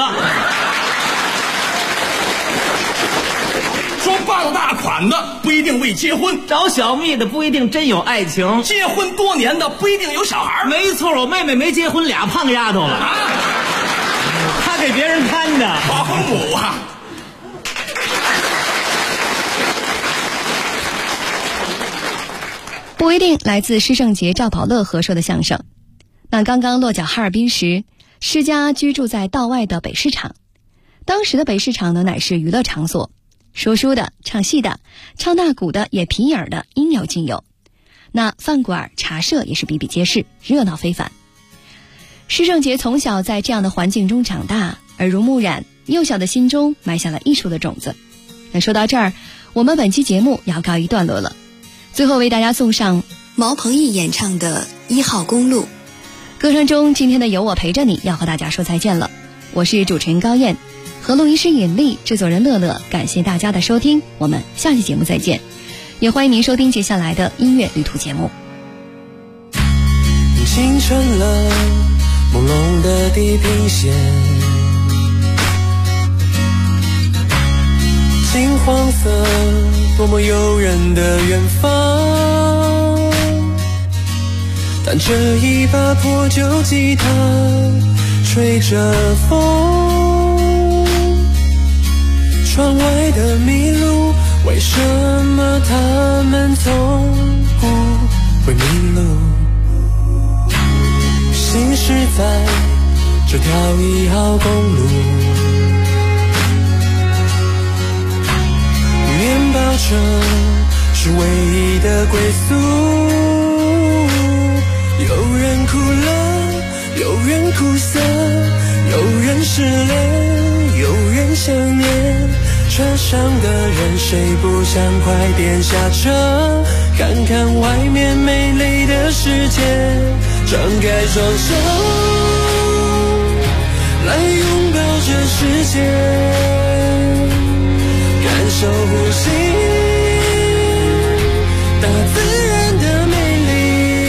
说傍大款的不一定为结婚， 找小蜜的不一定真有爱情， 结婚多年的不一定有小孩。 没错，我妹妹没结婚，俩胖丫头了，她给别人看的， 保姆啊。 不一定来自施圣杰、赵宝乐合说的相声。那刚刚落脚哈尔滨时，施家居住在道外的北市场。当时的北市场呢，乃是娱乐场所，说书的、唱戏的、唱大鼓的、演皮影的，应有尽有。那饭馆、茶社也是比比皆是，热闹非凡。施圣杰从小在这样的环境中长大，耳濡目染，幼小的心中埋下了艺术的种子。那说到这儿，我们本期节目要告一段落了。最后为大家送上毛鹏毅演唱的《1号公路》。歌声中，今天的有我陪着你要和大家说再见了。我是主持人高燕，和录音师尹丽，制作人乐乐，感谢大家的收听，我们下期节目再见。也欢迎您收听接下来的音乐旅途节目。 清晨了，朦胧的地平线，金黄色，多么诱人的远方，弹着一把破旧吉他，吹着风，窗外的麋鹿，为什么他们从不会迷路？行驶在这条1号公路，面包车是唯一的归宿，有人哭了，有人哭涩，有人失恋，有人想念，车上的人谁不想快点下车，看看外面美丽的世界，张开双手来拥抱这世界，感受呼吸，大自然的美丽，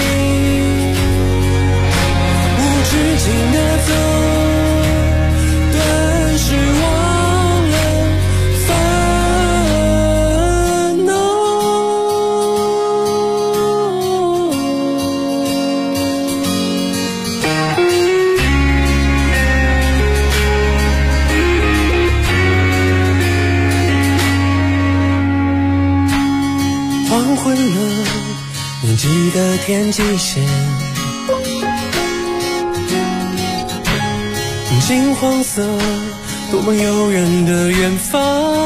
无止境的走，顿时忘了烦恼。黄昏了，年纪的天际线，金黄色，多么诱人的远方，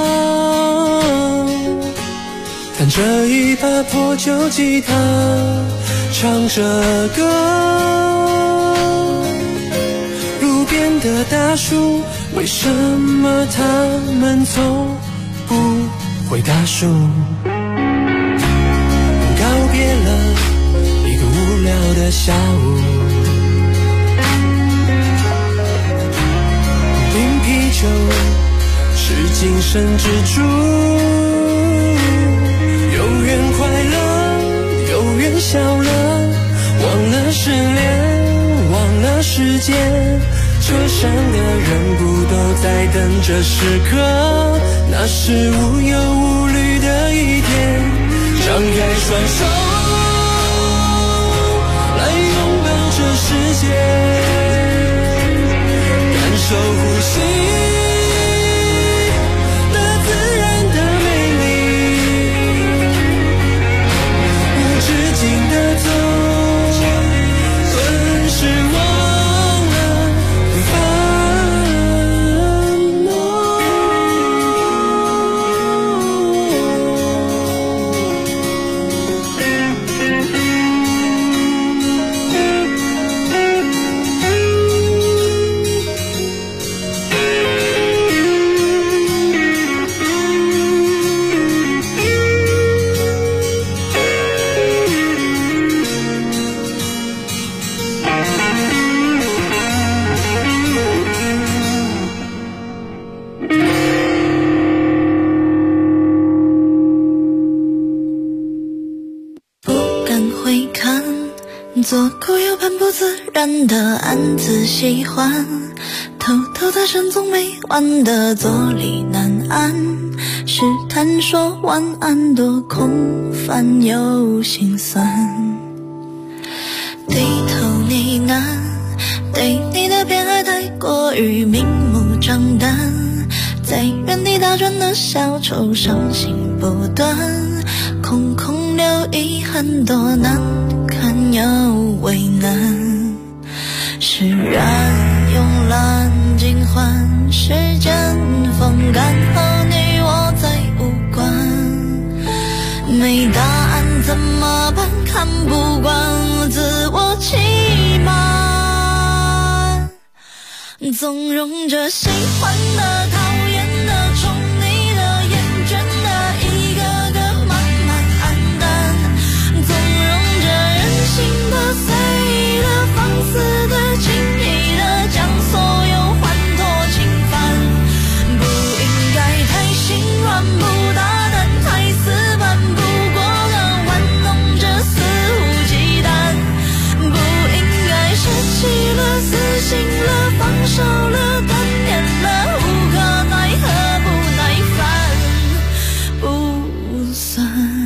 弹着一把破旧吉他，唱着歌，路边的大树，为什么他们从不会大树？告别了一个无聊的下午，冰啤酒是精神支柱，有人快乐，有人笑了，忘了失恋，忘了时间，车上的人不都在等着时刻，那是无忧无虑的一天，张开双手来拥抱这世界，感受呼吸，大自然的美丽，无止境的走，顿时忘了烦恼。 左口又很不自然的暗自喜欢，偷偷在深总没完的坐立难安，试探说晚安多空泛又心酸，低头呢喃，对你的偏爱太过于明目张胆，在原地打转的小丑伤心不断，空空留遗憾多难堪又为难，释然慵懒尽欢，时间风干后你我再无关，没答案怎么办？看不惯自我欺瞒，纵容着喜欢的、讨厌的、宠你的、厌倦的，一个个慢慢黯淡，纵容着任性的、随的、放肆的、轻易的，将所有欢脱侵犯，不应该太心软，不大胆，太死板，不过的玩弄着肆无忌惮，不应该舍弃了、死心了、放手了、断念了，无可奈何，不耐烦，不算。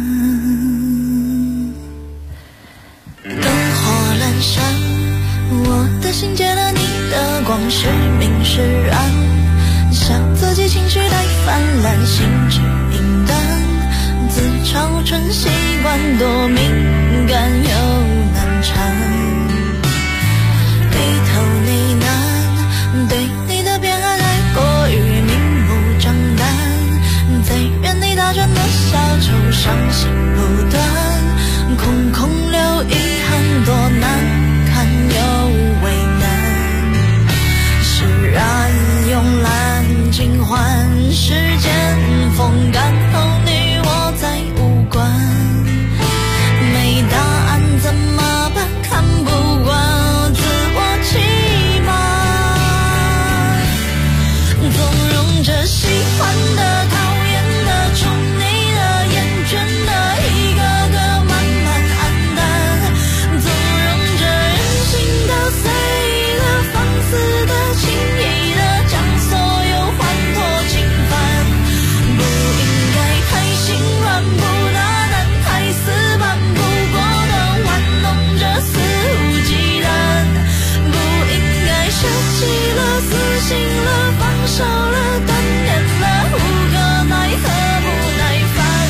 灯火阑珊，我的心借了你的光，是明是暗，笑自己情绪太泛滥，心智平淡，自嘲成习惯，多敏感又难缠，低头呢喃，对你的偏爱太过于明目张胆，在原地打转的小丑伤心不断，空空留遗憾多难堪又为难，释然慵懒尽欢，时间风干后你我再无关，没答案怎么办？看不惯自我欺瞒，纵容着喜欢的、讨厌的、宠你的、厌倦的，一个个慢慢黯淡，纵容着任性的、随的、放肆的、轻易的，将所有欢脱侵犯，不应该太心软，不大胆，太死板，不过的玩弄着肆无忌惮，不应该舍弃了、死心了、放手了、断念了，无可奈何，不耐烦。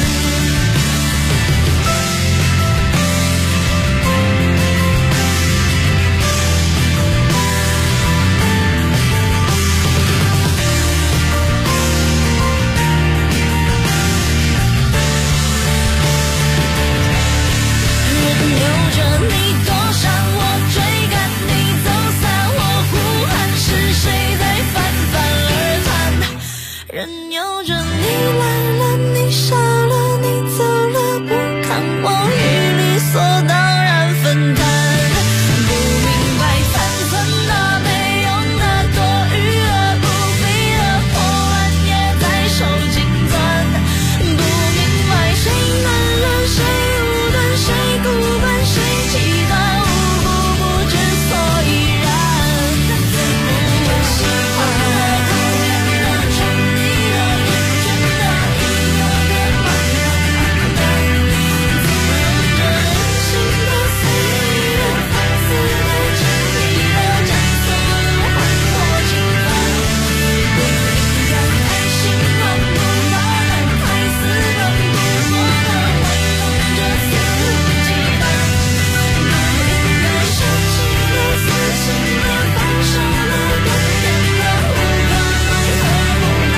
任由着你躲闪，我追赶你走散，我呼喊是谁在泛泛而谈，任由着你来了，你笑了，你走了，不看我与理所当然分担，不明白残存的、没用的、多余的、不必的破烂也在手紧攥，不明白谁难了，谁无端，谁孤单，谁极端，无故不知所以然，不喜欢的、讨厌的、宠你的、厌倦的，一个个慢慢黯淡，纵容着任性的、随意的、放肆的、轻易的，将所有欢脱侵犯，不应该太心软，不大胆，太死板，不过的玩弄着肆无忌惮，不应该舍弃了、死心了、放手了、断念了，无可奈何，不耐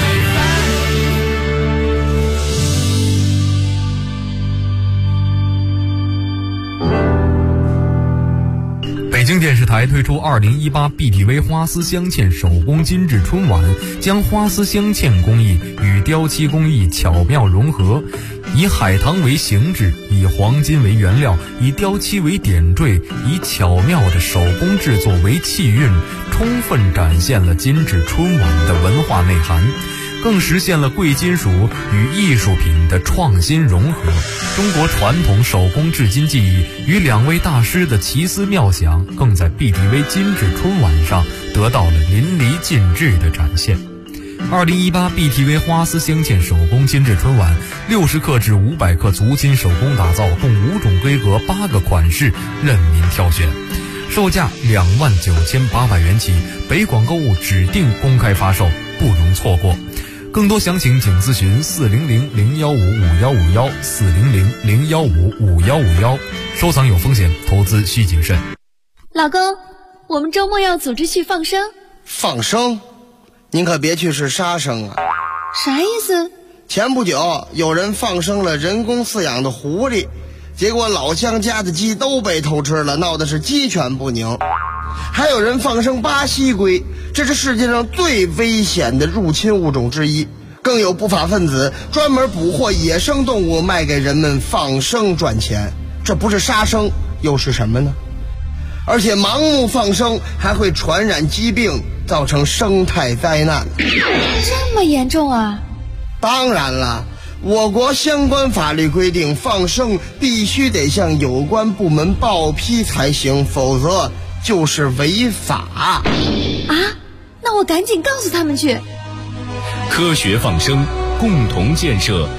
烦。 北京电视台推出2018 BTV 花丝镶嵌手工金质春晚，将花丝镶嵌工艺与雕漆工艺巧妙融合，以海棠为形制，以黄金为原料，以雕漆为点缀，以巧妙的手工制作为气韵，充分展现了金质春晚的文化内涵。 更实现了贵金属与艺术品的创新融合。中国传统手工制金技艺与2位大师的奇思妙想，更在 BTV 金质春晚上得到了淋漓尽致的展现。2018 BTV 花丝镶嵌手工金质春晚，60克至500克足金手工打造，共5种规格8个款式任您挑选，售价29800元起，北广购物指定公开发售，不容错过。更多详情请咨询400-015-5151 400-015-5151。收藏有风险，投资需谨慎。 老公，我们周末要组织去放生。 放生？您可别去是杀生啊！ 啥意思？ 前不久有人放生了人工饲养的狐狸，结果老乡家的鸡都被偷吃了，闹的是鸡犬不宁。还有人放生巴西龟，这是世界上最危险的入侵物种之一。更有不法分子专门捕获野生动物卖给人们放生赚钱，这不是杀生又是什么呢？而且盲目放生还会传染疾病，造成生态灾难。 这么严重啊？ 当然了，我国相关法律规定，放生必须得向有关部门报批才行，否则就是违法。 啊？那我赶紧告诉他们去。 科学放生，共同建设